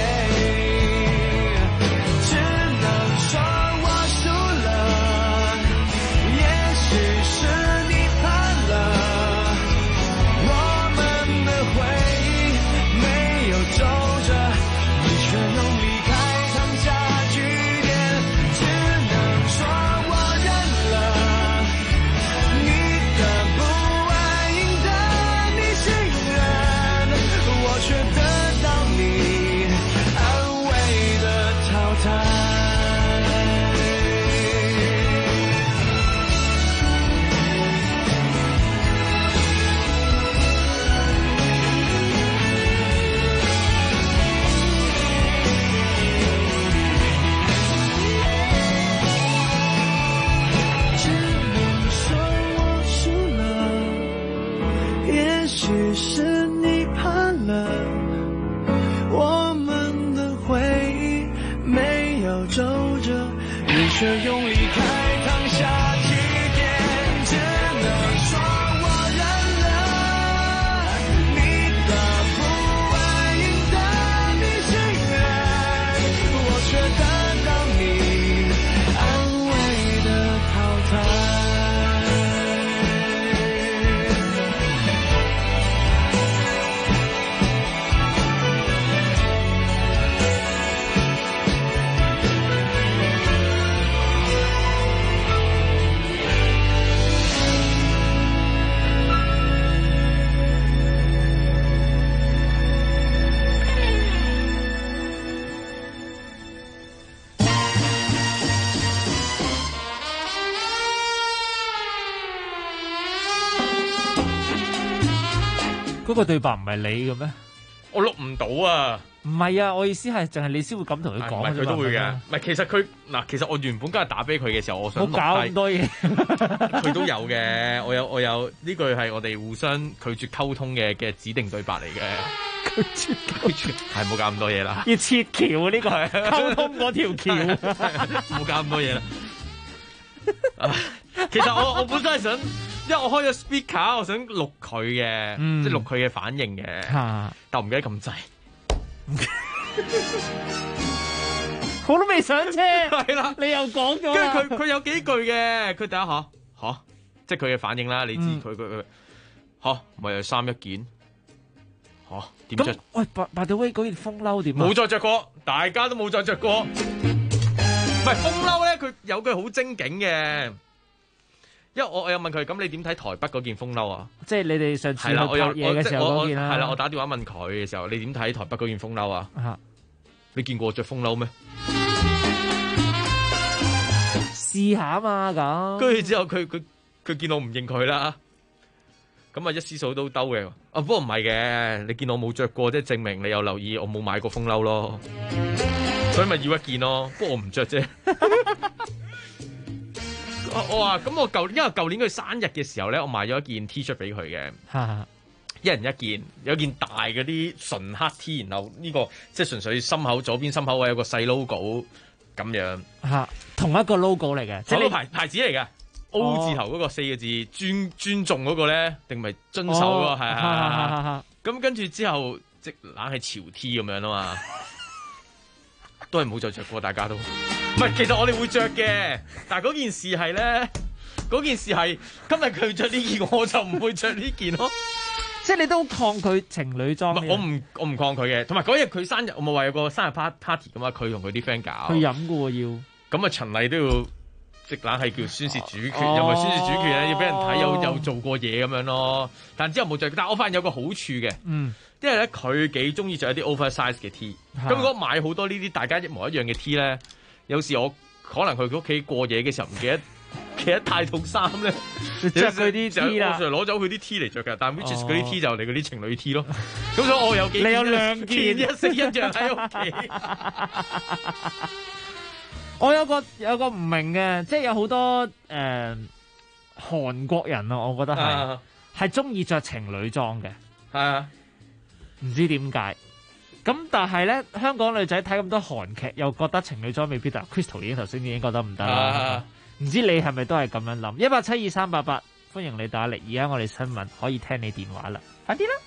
只能說我輸了，也許是你怕了，我們的回憶沒有皺褶，你卻用離開燙下句點，只能說我認了你的不安，贏得我卻得到你安慰的淘汰。只能說我輸了，也許是你怕了，我們的回憶沒有皺褶，你卻用離開燙下句點，只能說我認了你的不安，贏得你信任，我卻得到你安慰的淘汰。 嗰個對白唔係你嘅咩？ 我錄唔到啊！ 唔係啊，我意思係淨係你先會咁同佢講嘅啫嘛。 佢都會嘅。唔係其實其實我原本今日打俾佢嘅時候，我想冇搞咁多嘢。 佢都有嘅，我有呢句係我哋互相拒絕溝通嘅指定對白嚟嘅。拒絕係冇搞咁多嘢啦。 要切橋啊！呢個係溝通嗰條橋， 冇搞咁多嘢啦。其實我本身係想，因為我開咗 speaker，我想錄佢嘅，即係錄佢嘅反應嘅，但我唔記得咁滯。 我都未上車， 係啦， 你又講咗。 跟住佢有幾句嘅，佢第一下，即係佢嘅反應啦。你知佢咪有衫一件，點着？ 喂，by the way，嗰件風褸點啊？ 冇再着過，大家都冇再着過。唔係風褸咧，佢有句好精警嘅。因為我有問佢，咁你點睇台北嗰件風褸啊？ 即係你哋上次去拍嘢嘅時候嗰件啦。 係啦，我打電話問佢嘅時候，你點睇台北嗰件風褸啊？你見過我着風褸咩？ 試下啊嘛咁。 跟住之後佢見我唔認佢啦，咁啊一絲數都兜嘅。不過唔係嘅，你見我冇着過，即係證明你有留意我冇買過風褸咯。所以咪要一件咯，不過我唔着啫。我話咁因為舊年佢生日嘅時候咧，我買咗一件 T 恤俾佢嘅，一人一件，有件大嗰啲純黑 T， 然後呢個即係純粹心口左邊心口位有個細 logo 咁樣， 同一個 logo 嚟嘅， 即係牌子嚟嘅，O 字頭嗰個4個字尊重嗰個咧，定咪遵守嗰個係。咁跟住之後即冷係潮 T 咁樣啊嘛，都係冇再着過，大家都。唔係，其實我哋會着嘅，但係嗰件事係咧，今日佢着呢件，我就唔會着呢件咯。 即係你都抗拒情侶裝？ 我唔抗拒嘅，同埋嗰日佢生日，我冇話有個生日 party 噶嘛，佢同佢啲 friend 搞。 佢飲嘅喎要。 咁啊，陳麗都要即冷係叫宣泄主權，又唔係宣泄主權咧，要俾人睇有做過嘢咁樣咯。但之後冇着，但係我發現有個好處嘅，因為咧佢幾中意着一啲 oversize 嘅 T。咁如果買好多呢啲大家一模一樣嘅 T 咧。有時我可能去佢屋企過夜嘅時候唔記得帶套衫咧， 着佢啲 T 啦， 我成日攞走佢啲 T 嚟着㗎，但係 which is 嗰啲 T 就係你嗰啲情侶 T 咯。咁所以我有幾件， 你有兩件一式一樣喺屋企。 我有個唔明嘅，即係有好多韓國人啊，我覺得係中意着情侶裝嘅， 係啊， 唔知點解。咁但係咧，香港女仔睇咁多韓劇，又覺得情侶裝未必得。Crystal 頭先已經覺得唔得啦。唔知你係咪都係咁樣諗？1872388，歡迎你打嚟。而家我哋新聞可以聽你電話啦，快啲啦！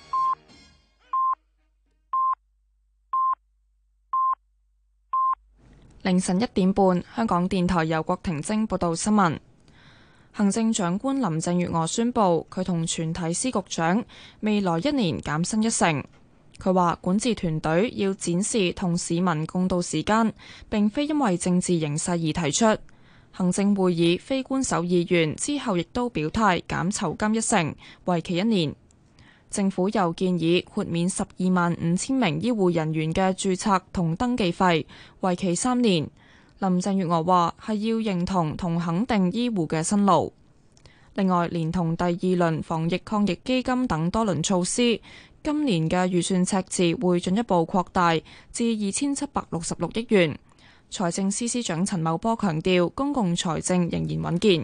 凌晨1點半，香港電台由郭婷晶報道新聞。行政長官林鄭月娥宣布，佢同全體司局長未來1年減薪1成。佢話管治團隊要展示同市民共度時間，並非因為政治形勢而提出。行政會議非官守議員之後亦都表態減酬金1成，為期1年。政府又建議豁免125000名醫護人員嘅註冊同登記費，為期3年。林鄭月娥話係要認同同肯定醫護嘅辛勞。另外，連同第2輪防疫抗疫基金等多輪措施，今年嘅預算赤字會進一步擴大至2766億元。財政司司長陳茂波強調，公共財政仍然穩健。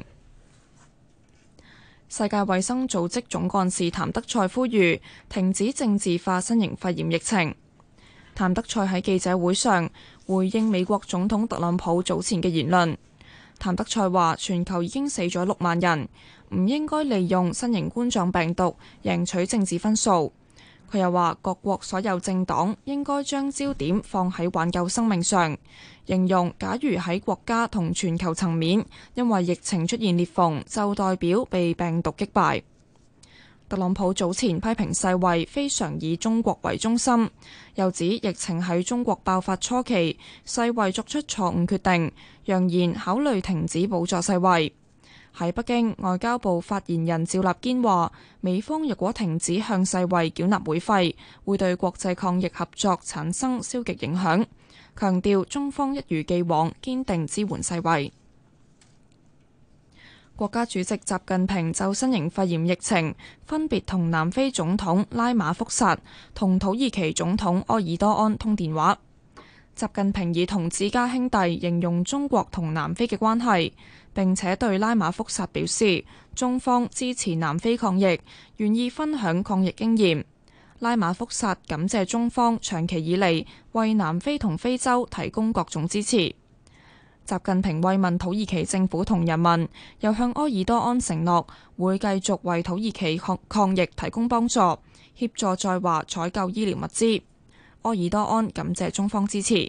世界衛生組織總幹事譚德塞呼籲停止政治化新型肺炎疫情。譚德塞喺記者會上回應美國總統特朗普早前嘅言論。譚德塞話：全球已經死咗6萬人，唔應該利用新型冠狀病毒贏取政治分數。佢又話：各國所有政黨應該將焦點放喺挽救生命上，形容假如喺國家同全球層面因為疫情出現裂縫，就代表被病毒擊敗。特朗普早前批評世衛非常以中國為中心，又指疫情喺中國爆發初期，世衛作出錯誤決定，揚言考慮停止補助世衛。喺北京，外交部發言人趙立堅話：美方若果停止向世衛繳納會費，會對國際抗疫合作產生消極影響。強調中方一如既往堅定支援世衛。 國家主席習近平就新型肺炎疫情分別同南非總統拉馬福薩同土耳其總統埃爾多安通電話。習近平以同志家兄弟形容中國同南非嘅關係，並且對拉馬福薩表示，中方支持南非抗疫，願意分享抗疫經驗。拉馬福薩感謝中方長期以嚟為南非同非洲提供各種支持。習近平慰問土耳其政府同人民，又向埃爾多安承諾會繼續為土耳其抗疫提供幫助，協助在華採購醫療物資。埃爾多安感謝中方支持。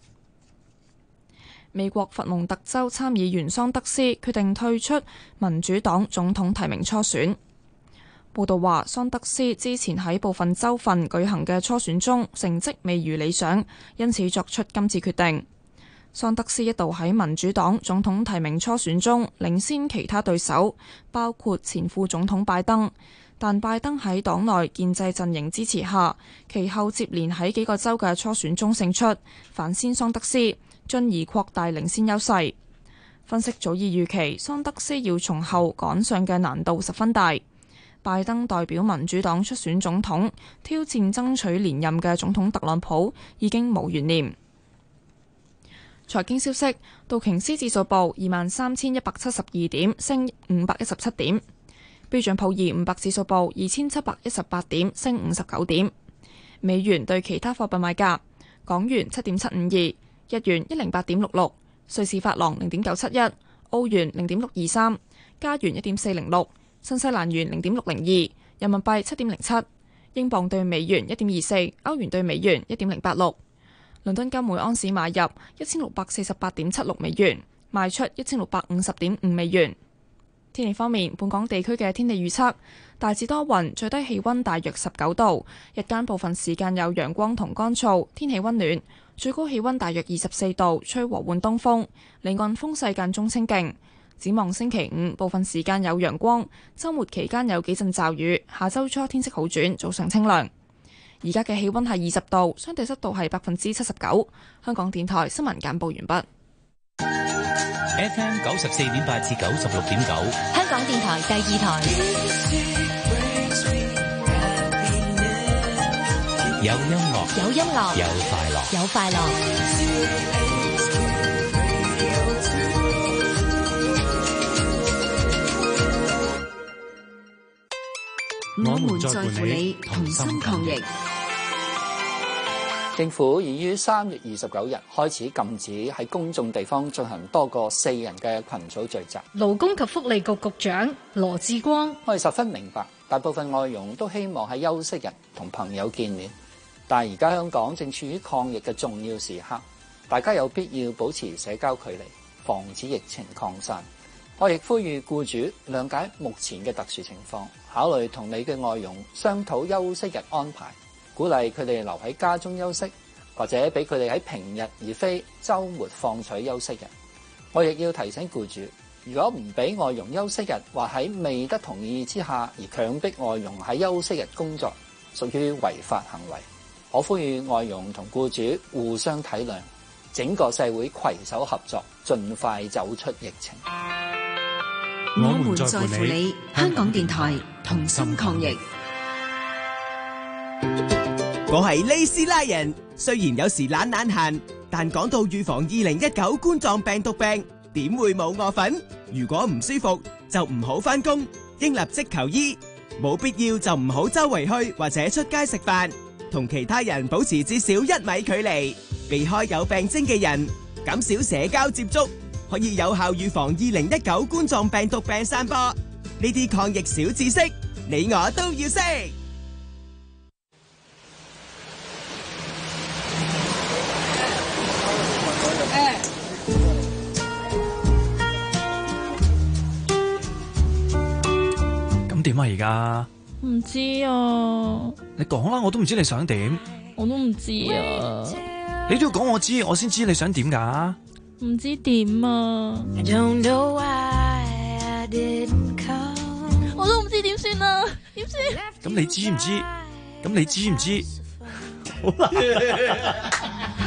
美國佛蒙特州參議員桑德斯決定退出民主黨總統提名初選。報道話，桑德斯之前喺部分州份舉行嘅初選中成績未如理想，因此作出今次決定。桑德斯一度喺民主黨總統提名初選中領先其他對手，包括前副總統拜登，但拜登喺黨內建制陣營支持下，其後接連喺幾個州嘅初選中勝出，反先桑德斯，進而擴大領先優勢。分析早已預期桑德斯要從後趕上嘅難度十分大。拜登代表民主黨出選總統，挑戰爭取連任嘅總統特朗普已經無懸念。財經消息，道瓊斯指數報23,172點，升517點；標準普爾500指數報2,718點，升59點。美元對其他貨幣賣價：港元7.752，日元108.66，瑞士法郎0.971，澳元0.623，加元1.406，新西蘭元0.602，人民幣7.07，英鎊對美元1.24，歐元對美元1.086。倫敦金每盎司買入1648.76美元，賣出1650.5美元。天氣方面，本港地區嘅天氣預測大致多雲，最低氣溫大約19度，日間部分時間有陽光同乾燥，天氣溫暖，最高氣溫大約24度，吹和緩東風，離岸風勢間中清勁。展望星期五，部分時間有陽光，週末期間有幾陣驟雨，下週初天色好轉，早上清涼。而家嘅氣溫係20度，相對濕度係79%。香港電台新聞簡報完畢。 FM 94.8至96.9， 香港電台第二台。 有音樂， 有音樂， 有快樂， 有快樂。 我們在乎你，同心抗疫。 政府已於3月29日開始禁止喺公眾地方進行多過4人嘅群組聚集。 勞工及福利局局長羅致光： 我哋十分明白，大部分外傭都希望喺休息日同朋友見面，但係而家香港正處於抗疫嘅重要時刻，大家有必要保持社交距離，防止疫情擴散。我亦呼籲僱主諒解目前嘅特殊情況，考慮同你嘅外傭商討休息日安排，鼓勵佢哋留喺家中休息，或者俾佢哋喺平日而非週末放取休息日。我亦要提醒僱主，如果唔俾外傭休息日，或喺未得同意之下而強迫外傭喺休息日工作，屬於違法行為。我呼籲外傭同僱主互相體諒，整個社會攜手合作，盡快走出疫情。 我們在乎你，香港電台同心抗疫。 我係利斯拉人，雖然有時懶閒，但講到預防2019冠狀病毒病，點會冇我份？如果唔舒服就唔好返工，應立即求醫，冇必要就唔好周圍去或者出街食飯，同其他人保持至少1米距離，避開有病徵嘅人，減少社交接觸，可以有效預防2019冠狀病毒病散播。呢啲抗疫小知識，你我都要識。 咁點啊？而家唔知啊。 你講啦，我都唔知你想點。 我都唔知啊。 你都要講我知，我先知你想點㗎。 唔知點啊！我都唔知點算啊！點算？ 咁你知唔知？咁你知唔知？好啦。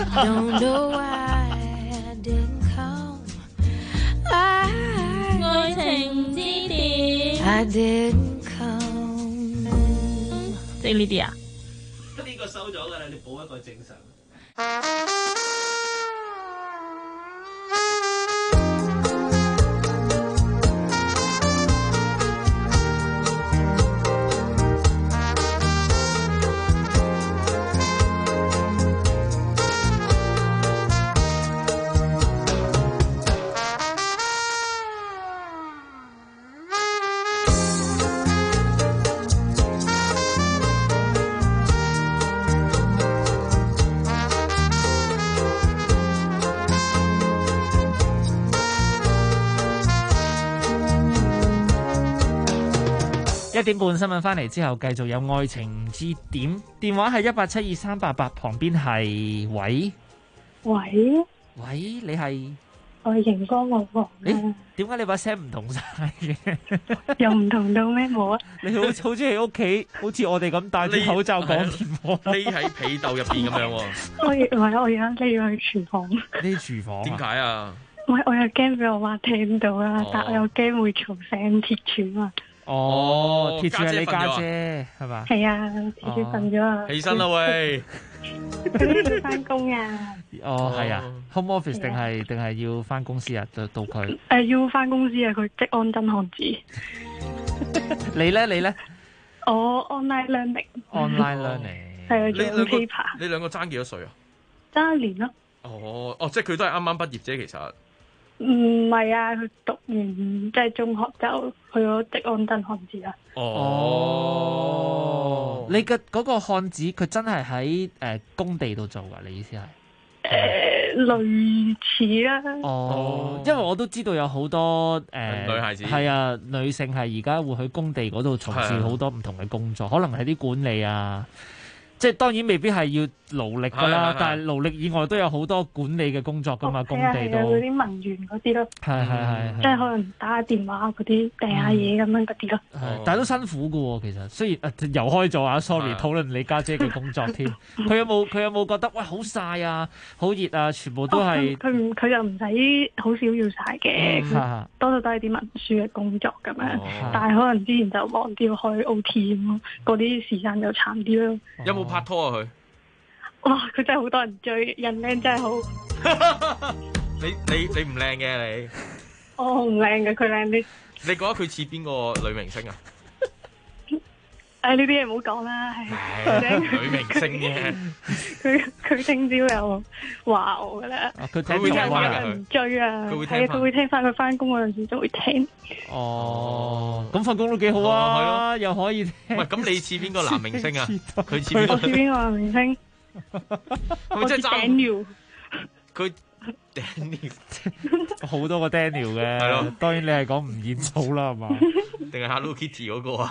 愛情之點。I didn't come。即係呢啲啊？ 呢個收咗㗎啦，你補一個正常。 1點半新聞翻嚟之後，繼續有愛情之點，電話係1872388，旁邊係喂，你係我係熒光老婆。 誒，點解你把聲唔同晒嘅？ 又唔同到咩？冇啊！ 你好似喺屋企，好似我哋咁戴住口罩講電話， 匿喺被竇入邊咁樣喎。 我而家匿去廚房。 匿廚房？點解啊？ 我又驚俾我媽聽到啦，但我又驚會嘈醒鐵柱啊。 哦，鐵柱係你家姐係嘛？ 係啊，鐵柱瞓咗啊！ 起身啦喂！ 佢要翻工啊！ 哦，係啊 ，home office 定係要翻公司啊？到佢要翻公司啊！佢職安真漢子。 你咧？ 我 online learning。 online learning 係啊，做 paper。 你兩個爭幾多歲啊？ 爭1年咯。 哦，即係佢都係啱啱畢業啫，其實。 唔係啊，佢讀完即係中學就去咗職安真漢子啦。 哦，你嘅嗰個漢子佢真係喺工地度做噶？你意思係？ 類似啦。 哦，因為我都知道有好多女孩子係啊，女性係而家會去工地嗰度從事好多唔同嘅工作，可能係啲管理啊。即係當然未必係要勞力㗎啦，但係勞力以外都有好多管理嘅工作㗎嘛，工地度嗰啲文員嗰啲咯， 係即係可能打下電話嗰啲訂下嘢咁樣嗰啲咯。 但係都辛苦㗎喎，其實雖然又開咗啊 ，sorry 討論你家姐嘅工作添。佢有冇覺得喂好曬啊，好熱啊，全部都係佢又唔使好少要曬嘅，多數都係啲文書嘅工作咁樣。但係可能之前就忙啲要開 OT 咁，嗰啲時間就慘啲咯。 有冇拍拖啊佢？ 哇！佢真係好多人追，人靚真係好。 你唔靚嘅你？ 我唔靚嘅，佢靚啲。 你覺得佢似邊個女明星啊？ 呢啲嘢唔好講啦，係女明星嘅。 佢聽朝又話我噶啦， 佢會有人追啊，佢會聽翻佢翻工嗰陣時就會聽。 哦，咁份工都幾好啊，係咯，又可以聽。 唔係，咁你似邊個男明星啊？佢似我似邊個男明星？ 我似 Daniel。佢 Daniel 好多個 Daniel 嘅，係咯。當然你係講吳彥祖啦，係嘛？ 定係 Hello Kitty 嗰個啊？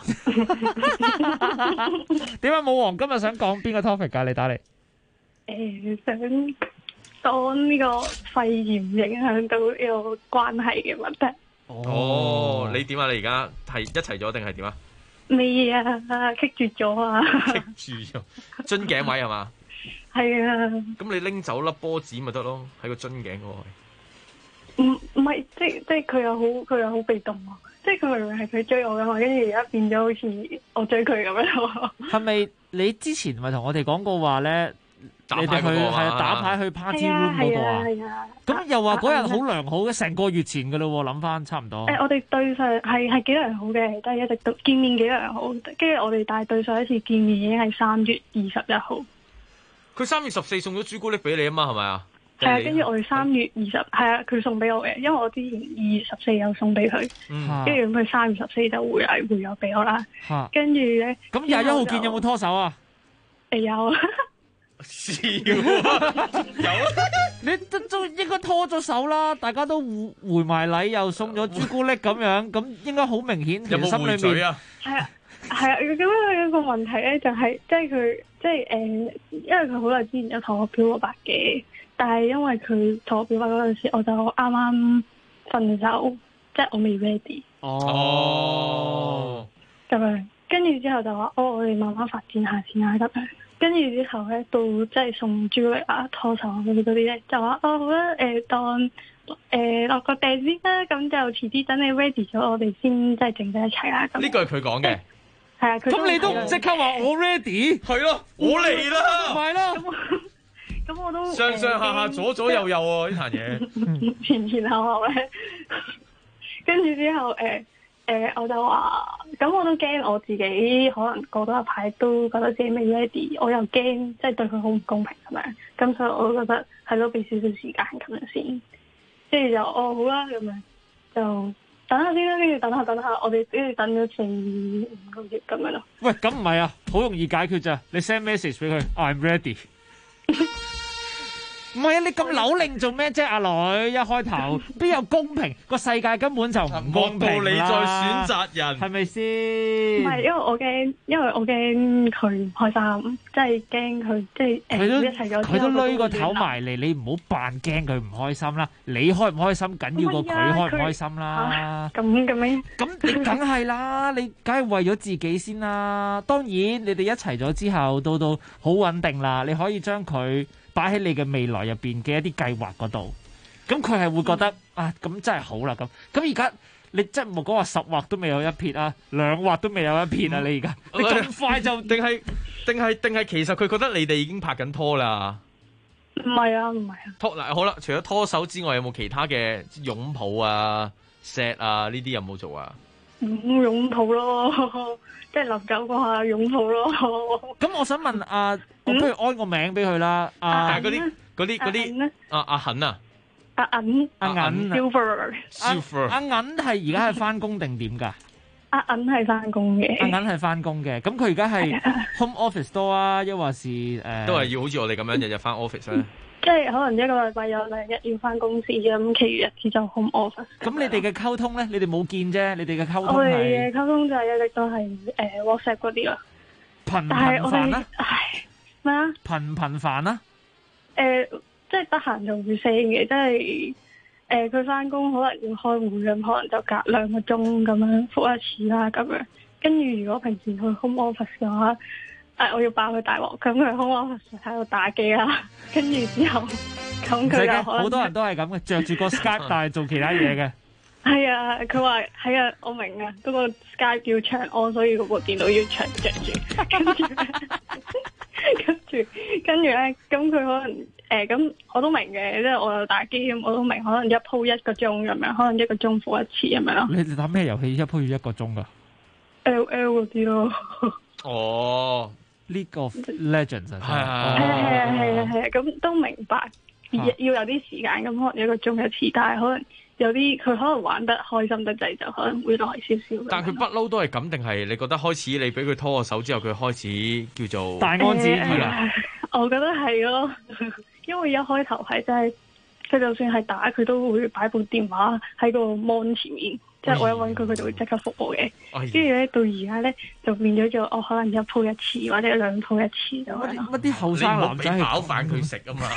點解武王今日想講邊個 topic 㗎？你打嚟？ 想當呢個肺炎影響到呢個關係嘅問題。 哦，你點啊？你而家係一齊咗定係點啊？ 未啊，棘住咗啊！ 棘住咗樽頸位係嘛？ 係啊。 咁你拎走粒波子咪得咯？喺個樽頸嗰位。 唔係，即係佢又好被動啊！即係佢明明係佢追我噶嘛，跟住而家變咗好似我追佢咁樣咯。係咪你之前咪同我哋講過話咧？你哋去係打牌去 party room 嗰個啊？係啊。咁又話嗰日好良好嘅，成個月前噶咯喎，諗翻差唔多。 我哋對上係幾良好嘅，但係一直都見面幾良好。跟住我哋但係對上一次見面已經係3月21號。 佢3月14送咗朱古力俾你啊嘛，係咪啊？ 係啊，跟住我哋3月20係啊，佢送俾我嘅，因為我之前2月14有送俾佢，跟住佢3月14就回咗俾我啦。跟住咧， 咁21號見有冇拖手啊？ 有。 笑啊！有啊！ 你都應該拖咗手啦，大家都回埋禮，又送咗朱古力咁樣，咁應該好明顯。 有冇回嘴啊？ 係啊，咁樣有一個問題咧，就係即係佢即係因為佢好耐之前有同我表過白嘅。但係因為佢同我表白嗰陣時，我就啱啱分手，即係我未 ready。 哦， 咁樣，跟住之後就話，我哋慢慢發展下先啊，咁樣。跟住之後咧，到即係送朱古力啊、拖手嗰啲咧，就話好啦，當落個訂先啦，咁就遲啲等你 ready 咗，我哋先即係正式一齊啦。 呢句係佢講嘅。 係啊， 咁你都唔即刻話我 ready？ 係咯，我嚟啦， 咪咯。 咁我都上上下下左左右右喎呢壇嘢， 前後後咧，跟住之後我就話，咁我都驚我自己可能過多一排都覺得自己未 ready，我又驚即係對佢好唔公平咁樣，咁所以我都覺得係咯，俾少少時間咁樣先，跟住就好啦咁樣，就等下先啦，跟住等下，我哋跟住等咗4-5個月咁樣咯。 喂，咁唔係啊，好容易解決咋？你 send message 俾佢 ，I'm ready。唔係啊！你咁扭擰做咩啫，阿女？一開頭邊有公平？個世界根本就唔公平啦！ 冇道理再選擇人， 係咪先？ 唔係，因為我驚佢唔開心，即係驚佢即係一齊咗。 佢都攏個頭埋嚟，你唔好扮驚佢唔開心啦！你開唔開心緊要過佢開唔開心啦！ 咁樣， 咁你梗係啦，你梗係為咗自己先啦。當然，你哋一齊咗之後，到好穩定啦，你可以將佢擺喺你嘅未來入邊嘅一啲計劃嗰度，咁佢係會覺得啊，咁真係好啦咁。而家你真係冇講話10劃都未有一撇啊，2劃都未有一撇啊！你而家你咁快就定係其實佢覺得你哋已經拍緊拖啦？ 唔係啊， 拖嗱好啦，除咗拖手之外，有冇其他嘅擁抱啊、錫啊呢啲有冇做啊？ 擁抱咯，即係臨走嗰下擁抱咯。 咁我想問我不如安個名俾佢啦。 但係嗰啲阿恆啊， 阿銀 Silver 阿銀係而家係翻工定點㗎？ 阿銀係翻工嘅。 阿銀係翻工嘅，咁佢而家係 home office 多啊，抑或是都係要好似我哋咁樣日日翻 office 咧？ 即係可能一個禮拜有2日要翻公司咁，其餘日子就 home office。 咁你哋嘅溝通咧？你哋冇見啫，你哋嘅溝通係？ 我哋嘅溝通就係一直都係WhatsApp 嗰啲啦。 頻唔頻繁啊？ 咩啊？ 頻唔頻繁啊？ 即係得閒就會 send 嘅，即係佢翻工可能要開會咁，可能就隔2個鐘咁樣覆一次啦咁樣。跟住如果平時去 home office 嘅話，我要爆佢大鑊，咁佢 home office 喺度打機啦。跟住之後，咁佢就好多人都係咁嘅，着住個 Skype 但係做其他嘢嘅。 係啊，佢話係啊，我明啊，嗰個 Skype 要長按，所以嗰部電腦要長着住。跟住咧，咁佢可能咁我都明嘅，即係我又打機咁，我都明，可能一鋪1個鐘咁樣，可能1個鐘覆一次咁樣咯。 你打咩遊戲一鋪要1個鐘噶 ？LL 嗰啲咯。 哦 ，League of Legends 係啊，咁都明白，要有啲時間，咁可能1個鐘一次，但係可能有啲佢可能玩得開心得滯，就可能會耐少少。 但係佢不嬲都係咁，定係你覺得開始你俾佢拖個手之後，佢開始叫做大安旨意啦？ 我覺得係咯，因為一開頭係真係，佢就算係打佢都會擺部電話喺個 mon 前面，即係我一揾佢，佢就會即刻覆我嘅。跟住咧到而家咧就變咗做我可能1鋪1次或者2鋪1次咁樣。 乜啲後生男仔俾飽飯佢食啊嘛？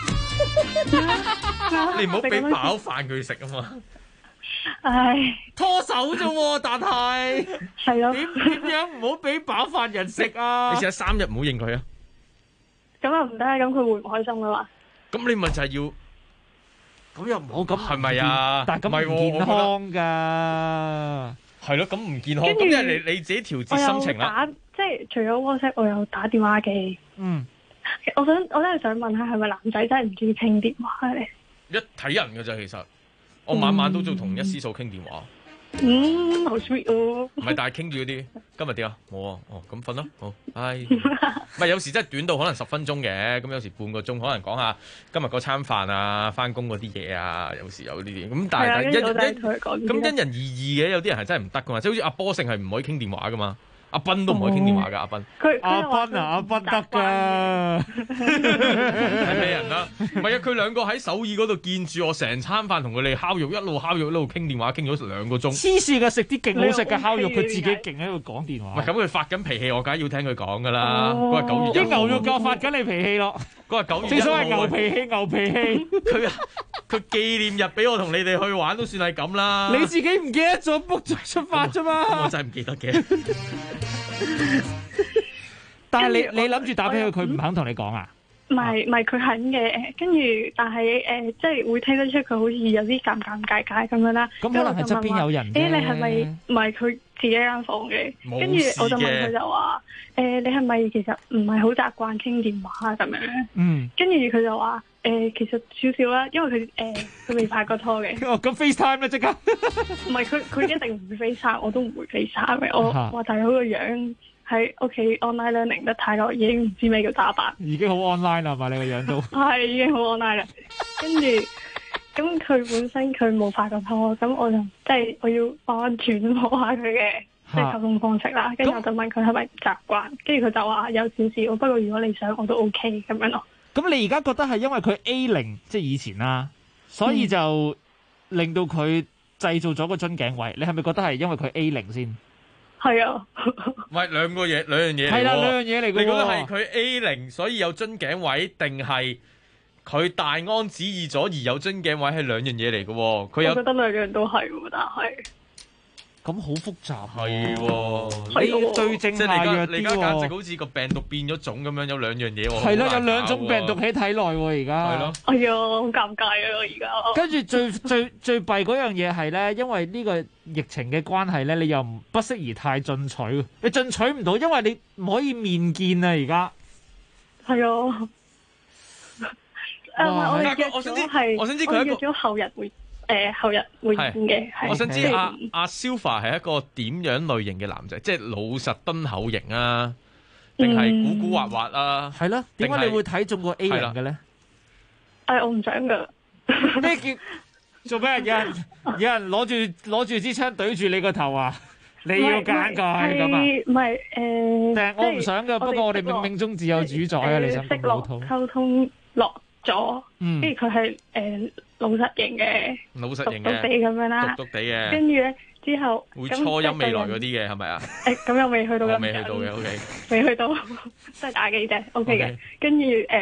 你唔好俾飽飯佢食啊嘛！ 唉， 拖手啫喎，但係係咯， 點樣唔好俾飽飯人食啊？ 你試下3日唔好應佢啊！ 咁又唔得，咁佢會唔開心噶嘛？ 咁你咪就係要， 咁又唔好咁， 係咪啊？ 但係咁唔健康噶， 係咯，咁唔健康。咁即係你自己調節心情啦。 即係除咗 WhatsApp，我有打電話嘅。我真係想問下，係咪男仔真係唔中意傾電話咧？ 一睇人噶咋，其實我晚晚都做同一思數傾電話。 好 sweet 哦！ 唔係，但係傾住嗰啲，今日點啊？冇啊，咁瞓啦，好，唉，唔係有時真係短到可能10分鐘嘅，咁有時半個鐘，可能講下今日嗰餐飯啊，翻工嗰啲嘢啊，有時有呢啲，咁但係因人而異嘅，有啲人係真係唔得噶嘛，即係好似阿波勝係唔可以傾電話噶嘛。阿斌都唔可以傾電話噶，阿斌。 阿斌得噶， 係咩人啊？唔係啊，佢2個喺首爾嗰度見住我成餐飯，同佢哋烤肉，一路烤肉一路傾電話，傾咗2個鐘。 黐線噶，食啲勁好食嘅烤肉，佢自己勁喺度講電話。 唔係咁，佢發緊脾氣，我梗係要聽佢講噶啦。嗰日9月1號， 啲牛肉夠發緊你脾氣咯。 嗰日9月1號， 正所謂牛脾氣，牛脾氣。 佢紀念日俾我同你哋去玩，都算係咁啦。 你自己唔記得咗 book 咗出發啫嘛？ 我真係唔記得嘅。 但係你諗住打俾佢，佢唔肯同你講啊？ 唔係佢肯嘅，跟住但係即係會聽得出佢好似有啲尷尬咁樣啦。 咁可能係側邊有人你係咪唔係佢自己間房嘅？跟住我就問佢就話你係咪其實唔係好習慣傾電話咁樣？跟住佢就話其實少少啦，因為佢未拍過拖嘅。 咁 FaceTime 咧即刻？ 唔係佢一定唔會 FaceTime，我都唔會 FaceTime 嘅。我話大佬個樣。喺屋企 online learning 得太耐，已經唔知咩叫打扮。 已經好 online 啦嘛，你個樣都係已經好 online 啦。跟住咁佢本身佢冇拍過拖，咁我就即係我要慢慢轉摸下佢嘅即係溝通方式啦。跟住我就問佢係咪唔習慣，跟住佢就話有少少，不過如果你想我都 OK 咁樣咯。 咁你而家覺得係因為佢 A0 即係以前啦，所以就令到佢製造咗個樽頸位。你係咪覺得係因為佢 A0 先？ 係啊， 喂，兩樣嘢係啦，兩樣嘢嚟嘅。 你覺得係佢 A0 所以有樽頸位，定係佢大安旨意咗而有樽頸位係兩樣嘢嚟嘅？佢有，我覺得兩樣都係，但係咁好複雜。 係喎， 你對症下藥啲喎。 你而家簡直好似個病毒變咗種咁樣，有兩樣嘢喎。 係啦，有兩種病毒喺體內喎，而家。 係咯。 哎呀，好尷尬啊！我而家。 跟住最弊嗰樣嘢係咧，因為呢個疫情嘅關係咧，你又不適宜太進取，你進取唔到，因為你唔可以面見啊！而家係啊，我哋約咗係，我約咗後日會見嘅。 我想知阿 Silva 係一個點樣類型嘅男仔，即係老實敦厚型啊，定係古古惑惑啊？ 係咯，點解你會睇中個 A 人嘅咧？ 我唔想噶。 咩叫？做咩？有人攞住支槍對住你個頭啊！你要揀佢咁啊？ 唔係但係我唔想噶，不過我哋冥冥中自有主宰啊！你想咁老土？ 溝通落咗，跟住佢係老實型嘅， 老實型嘅， 篤地咁樣啦， 篤地嘅。 跟住咧之後會初音未來嗰啲嘅係咪啊？ 咁又未去到咁， 未去到嘅 OK， 未去到，即係打機啫 OK 嘅。跟住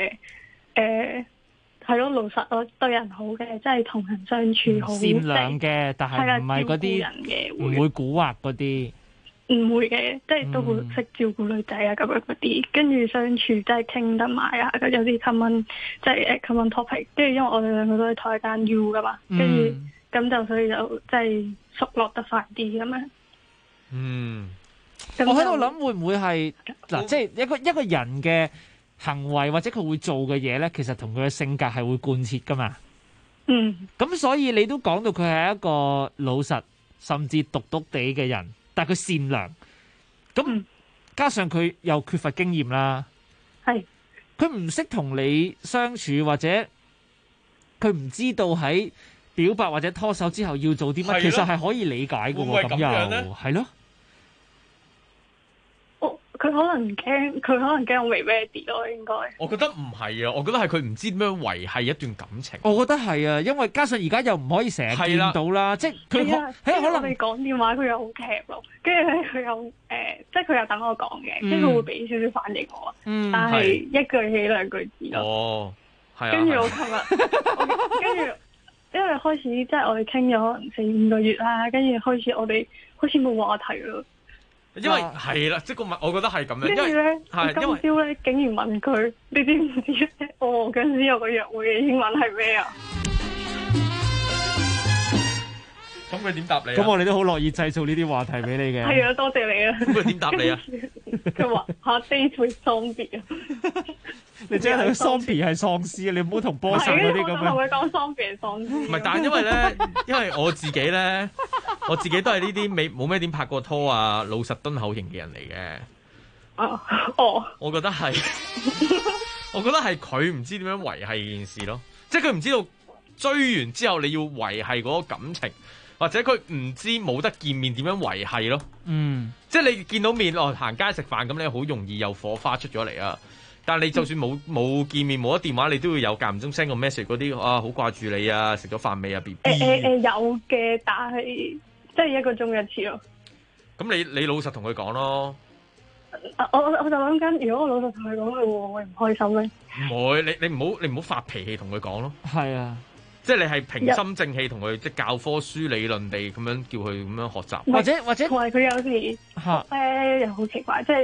係咯，老實咯，對人好嘅，即係同人相處好， 善良嘅，但係唔係嗰啲唔會蠱惑嗰啲， 唔會嘅，即係都會識照顧女仔啊咁樣嗰啲，跟住相處即係傾得埋啊，有啲 common 即係common topic，跟住因為我哋兩個都係同一間 U 噶嘛，跟住咁就所以就即係熟絡得快啲咁樣。 我喺度諗會唔會係嗱，即係一個人嘅行為或者佢會做嘅嘢咧，其實同佢嘅性格係會貫徹噶嘛。咁所以你都講到佢係一個老實甚至獨地嘅人，但係佢善良。咁加上佢又缺乏經驗啦， 係佢唔識同你相處，或者佢唔知道喺表白或者拖手之後要做啲乜，其實係可以理解嘅喎。咁又係咯。 佢可能驚我未 ready 咯，應該。 我覺得唔係啊，我覺得係佢唔知點樣維繫一段感情。 我覺得係啊，因為加上而家又唔可以成日見到啦，即係佢可能我哋講電話佢又好劇咯，跟住咧佢又即係佢又等我講嘅，跟住佢會俾少少反應我，但係一句起兩句止咯。 哦，係啊。 跟住我琴日，跟住因為開始即係我哋傾咗4-5個月啦，跟住開始我哋好似冇話題咯。 因為係啦，即係個問，我覺得係咁樣。 跟住咧，我今朝咧竟然問佢，你知唔知咧？嗰陣時有個約會嘅英文係咩啊？ 咁佢點答你啊？ 咁我哋都好樂意製造呢啲話題俾你嘅。 係啊，多謝你啊！ 咁佢點答你啊？ 佢話date with zombie 啊！ 你即係睇zombie係喪屍啊！你唔好同波神嗰啲咁樣。 我同佢講zombie係喪屍。 唔係，但係因為咧，因為我自己咧，我自己都係呢啲冇咩點拍過拖啊，老實敦厚型嘅人嚟嘅。我覺得係，我覺得係佢唔知點樣維繫件事咯，即係佢唔知道追完之後你要維繫嗰個感情。或者佢唔知冇得見面點樣維繫咯，即係你見到面行街食飯咁，你好容易有火花出咗嚟啊！但係你就算冇見面冇得電話，你都會有間唔中 send 個 message 嗰啲啊，好掛住你啊，食咗飯未啊 BB？ 有嘅，但係即係1個鐘一次咯。 咁你老實同佢講咯。 我就諗緊，如果我老實同佢講，佢會唔會唔開心咧？ 唔會，你唔好發脾氣同佢講咯。 係啊。 即係你係平心靜氣同佢即係教科書理論地咁樣叫佢咁樣學習， 或者同埋佢有時又好奇怪，即係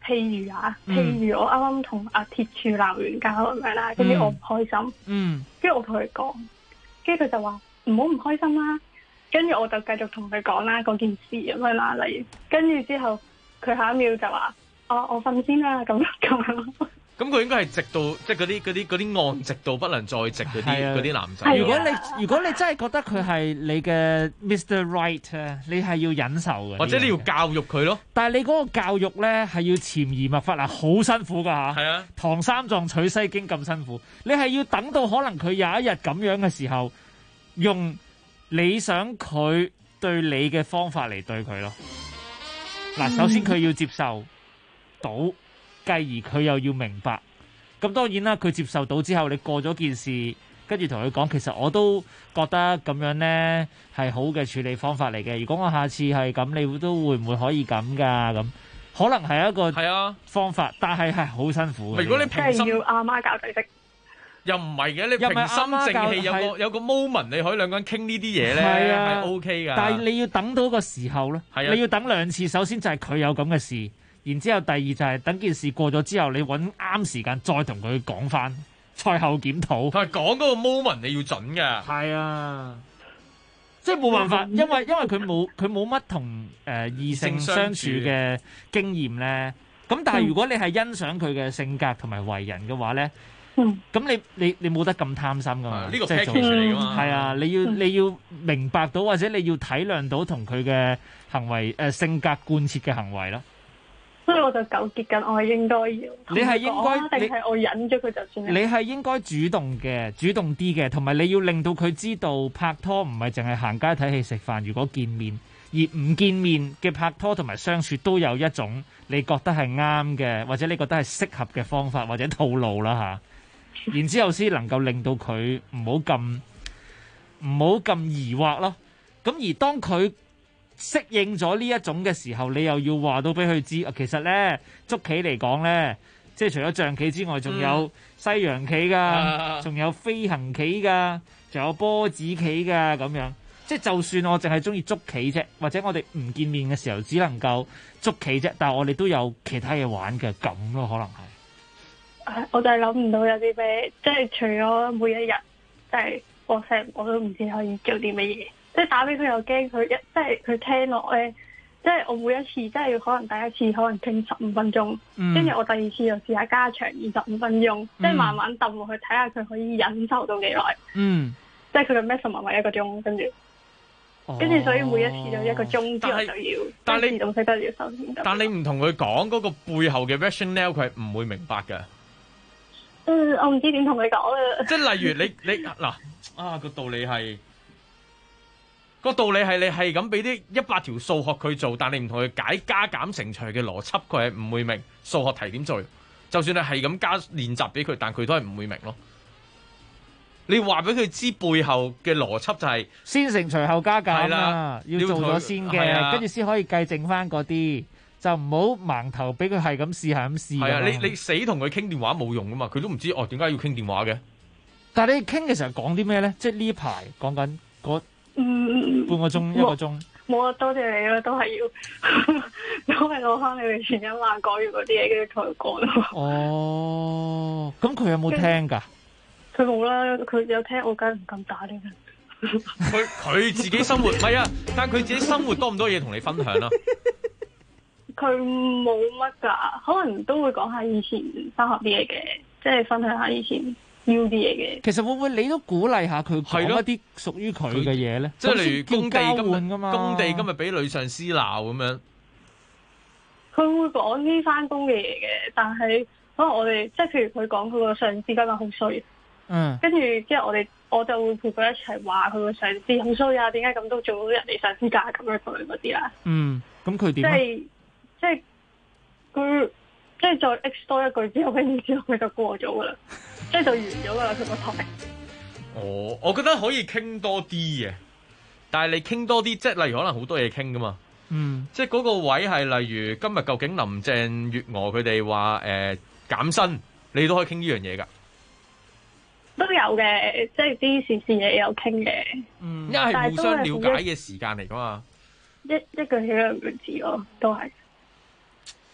譬如我啱啱同阿鐵柱鬧完交咁樣啦，跟住我唔開心，跟住我同佢講，跟住佢就話唔好唔開心啦，跟住我就繼續同佢講啦嗰件事咁樣啦，例如跟住之後佢下一秒就話我瞓先啦咁樣咯。 咁佢應該係直到即係嗰啲案直到不能再直嗰啲男仔。 如果你真係覺得佢係你嘅 Mr. Right 你係要忍受嘅， 或者你要教育佢咯。 但係你嗰個教育咧係要潛移默化，好辛苦㗎嚇。係啊，唐三藏取西經咁辛苦，你係要等到可能佢有一日咁樣嘅時候，用你想佢對你嘅方法嚟對佢咯。嗱，首先佢要接受到。繼而佢又要明白，咁當然啦，佢接受到之後，你過咗件事，跟住同佢講，其實我都覺得咁樣呢係好嘅處理方法嚟嘅。如果我下次係咁，你都會唔會可以咁㗎？咁可能係一個方法，但係好辛苦嘅。 如果你平心要阿媽教仔識， 又唔係嘅，你平心靜氣有個 moment，你可以兩個人傾呢啲嘢咧，係 OK 㗎。 但係你要等到個時候咧，你要等2次。首先就係佢有咁嘅事。然之後，第二就係等件事過咗之後，你揾啱時間再同佢講翻，賽後檢討。 同埋講嗰個 moment 你要準嘅。 係啊，即係冇辦法，因為佢冇乜同異性相處嘅經驗咧。咁但係如果你係欣賞佢嘅性格同埋為人嘅話咧，咁你冇得咁貪心噶嘛？ 呢個 package 嚟噶嘛？ 係啊，你要明白到或者你要體諒到同佢嘅行為性格貫徹嘅行為咯。 所以我就糾結緊，我係應該要你係應該定係我忍咗佢就算。 你係應該主動啲嘅，同埋你要令到佢知道拍拖唔係淨係行街睇戲食飯。如果見面而唔見面嘅拍拖同埋相處都有一種你覺得係啱嘅，或者你覺得係適合嘅方法或者套路啦嚇。然之後先能夠令到佢唔好咁疑惑咯。咁而當佢適應咗呢一種嘅時候，你又要話到俾佢知，其實咧捉棋嚟講咧，即係除咗象棋之外，仲有西洋棋噶，仲有飛行棋噶，仲有波子棋噶咁樣。即係就算我淨係中意捉棋啫，或者我哋唔見面嘅時候只能夠捉棋啫，但係我哋都有其他嘢玩嘅咁咯，可能係。 我就係諗唔到有啲咩，即係除咗每一日即係 WhatsApp，我都唔知可以做啲乜嘢。即係打俾佢又驚佢即係佢聽落咧，即係我每一次即係可能第一次可能傾15分鐘，跟住我第二次又試下加長25分鐘，即係慢慢揼落去睇下佢可以忍受到幾耐。即係佢嘅 maximum 係1個鐘，跟住所以每一次就1個鐘之後就要，但係你自動識得要收線。 但你唔同佢講嗰個背後嘅 rationale，佢係唔會明白嘅。 我唔知點同佢講啊。即係例如你嗱個道理係。個道理係你係咁俾啲100條數學佢做，但你唔同佢解加減乘除嘅邏輯，佢係唔會明數學題點做。就算你係咁加練習俾佢，但佢都係唔會明咯。你話俾佢知背後嘅邏輯就係先乘除後加減啦，要做咗先嘅，跟住先可以計剩翻嗰啲，就唔好盲頭俾佢係咁試係咁試。係啊，你死同佢傾電話冇用噶嘛，佢都唔知點解要傾電話嘅。 但係你傾嘅時候講啲咩咧？即係呢排講緊半個鐘1個鐘， 冇啊！多謝你啦，都係要都係攞翻你哋前1晚講完嗰啲嘢，跟住同佢講咯。 哦，咁佢有冇聽㗎？ 佢冇啦，佢有聽我梗係唔敢打你啦。 佢自己生活唔係啊，但係佢自己生活多唔多嘢同你分享啊？ 佢冇乜㗎，可能都會講下以前返學啲嘢嘅，即係分享下以前。要啲嘢嘅， 其實會唔會你都鼓勵下佢講一啲屬於佢嘅嘢咧？ 即係例如工地今日俾女上司鬧咁樣， 佢會講啲返工嘅嘢嘅，但係可能我哋即係譬如佢講佢個上司今日好衰，跟住之後我就會陪佢一齊話佢個上司好衰啊，點解咁都做到人哋上司架咁樣佢嗰啲啦。 咁佢點？ 即係佢即係再 X 多一句之後，跟住之後佢就過咗噶啦。即係就完咗噶啦，佢個 topic。 我覺得可以傾多啲嘅，但係你傾多啲，即係例如可能好多嘢傾噶嘛。即係嗰個位係例如今日究竟林鄭月娥佢哋話減薪，你都可以傾呢樣嘢噶。 都有嘅，即係啲時事嘢有傾嘅。 因為係互相了解嘅時間嚟噶嘛。 一句起2句字咯，都係。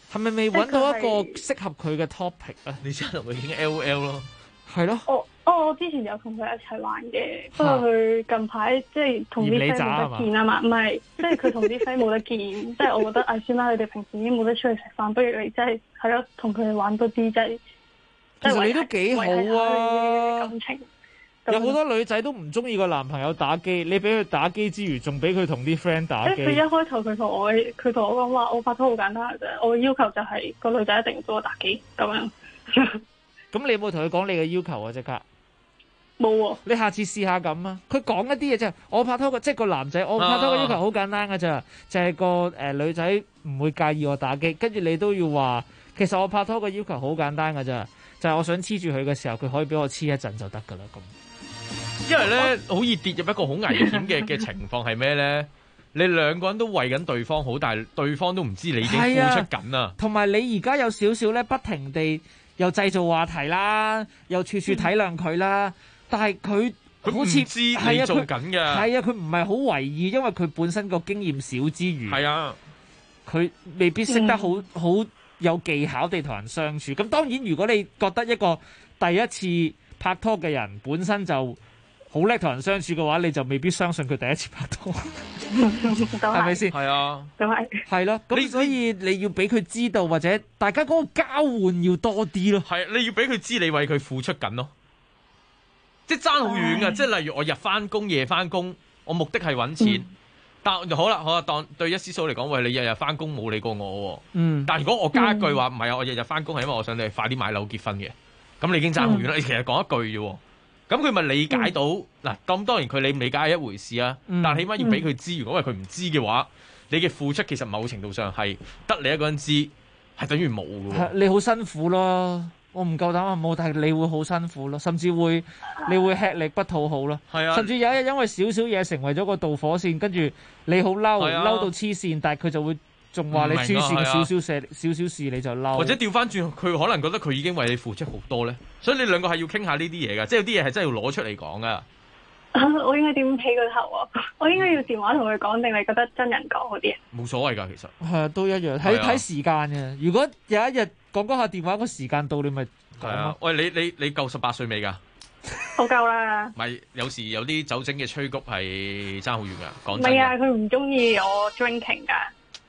係咪未揾到一個適合佢嘅 topic 啊？ 你真係同佢已經 LOL 咯， 係咯。 我之前有同佢一齊玩嘅，不過佢近排即係同啲 friend 冇得見啊嘛，唔係，即係佢同啲 friend 冇得見，即係我覺得算啦，你哋平時已經冇得出去食飯，不如你即係咯，同佢哋玩多啲，即係。 其實你都幾好啊！ 感情有好多女仔都唔中意個男朋友打機，你俾佢打機之餘，仲俾佢同啲 friend 打機。 佢一開頭佢同我講話，我拍拖好簡單嘅啫，我嘅要求就係個女仔一定要幫我打機咁樣。 咁你有冇同佢講你嘅要求啊？即刻冇喎。 你下次試下咁啊！佢講一啲嘢啫，我拍拖即係個男仔，我拍拖嘅要求好簡單㗎咋，就係個女仔唔會介意我打機，跟住你都要話，其實我拍拖嘅要求好簡單㗎咋，就係我想黐住佢嘅時候，佢可以俾我黐一陣就得㗎啦咁。 因為咧好易跌入一個好危險嘅情況係咩咧？你兩個人都為緊對方好，但係對方都唔知你已經付出緊啊。 同埋你而家有少少咧，不停地又製造話題啦，又處處體諒佢啦，但係佢好似唔知你做緊嘅。 係啊，佢唔係好為意，因為佢本身個經驗少之餘， 係啊， 佢未必識得好有技巧地同人相處。咁當然，如果你覺得一個第一次拍拖嘅人本身就好叻同人相處嘅話，你就未必相信佢第一次拍拖，係咪先？ 係啊， 係咯。咁所以你要俾佢知道，或者大家嗰個交換要多啲咯。 係，你要俾佢知你為佢付出緊咯。即係爭好遠㗎，即係例如我日翻工夜翻工，我目的係揾錢。但好啦，當對一思嫂嚟講，喂，你日日翻工冇理過我喎。但係如果我加一句話，唔係啊，我日日翻工係因為我想你快啲買樓結婚嘅，咁你已經爭好遠啦。你其實講一句啫喎。咁佢咪理解到嗱？咁當然佢理唔理解係一回事啊。但起碼要俾佢知，如果係佢唔知嘅話，你嘅付出其實某程度上係得你一個人知，係等於冇嘅喎。 你好辛苦咯，我唔夠膽話冇，但係你會好辛苦咯，甚至你會吃力不討好咯。 係啊， 甚至有一日因為少少嘢成為咗個導火線，跟住你好嬲，嬲到黐線，但係佢就會仲話你黐線少少事你就嬲， 或者調翻轉，佢可能覺得佢已經為你付出好多咧，所以你兩個係要傾下呢啲嘢噶，即係有啲嘢係真係要攞出嚟講噶。 我應該點起個頭啊？我應該要電話同佢講，定你覺得真人講好啲啊？ 冇所謂㗎，其實係啊，都一樣，睇時間嘅。如果有一日講下電話個時間到，你咪講咯。 喂，你夠18歲未㗎？ 好夠啦。 咪有時有啲酒精嘅催谷係爭好遠㗎，講真。 唔係啊，佢唔中意我 drinking 㗎。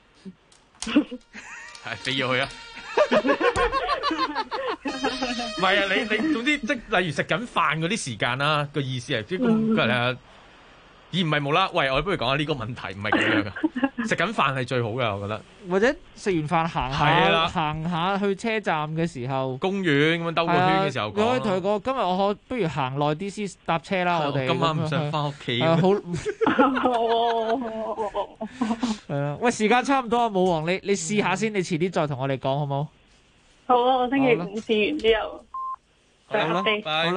係飛咗去啊！唔係啊，你總之即例如食緊飯嗰啲時間啦，個意思係即係而唔係冇啦。喂，我不如講下呢個問題，唔係咁樣噶。食緊飯係最好嘅，我覺得。 或者食完飯行下去車站嘅時候， 公園咁樣兜個圈嘅時候講。 我可以同佢講，今日我不如行耐啲先搭車啦。我哋今晚唔想翻屋企。 好。係啊，喂，時間差唔多啊，武王，你試下先，你遲啲再同我哋講好冇？ 好啊，我星期5試完之後再 update。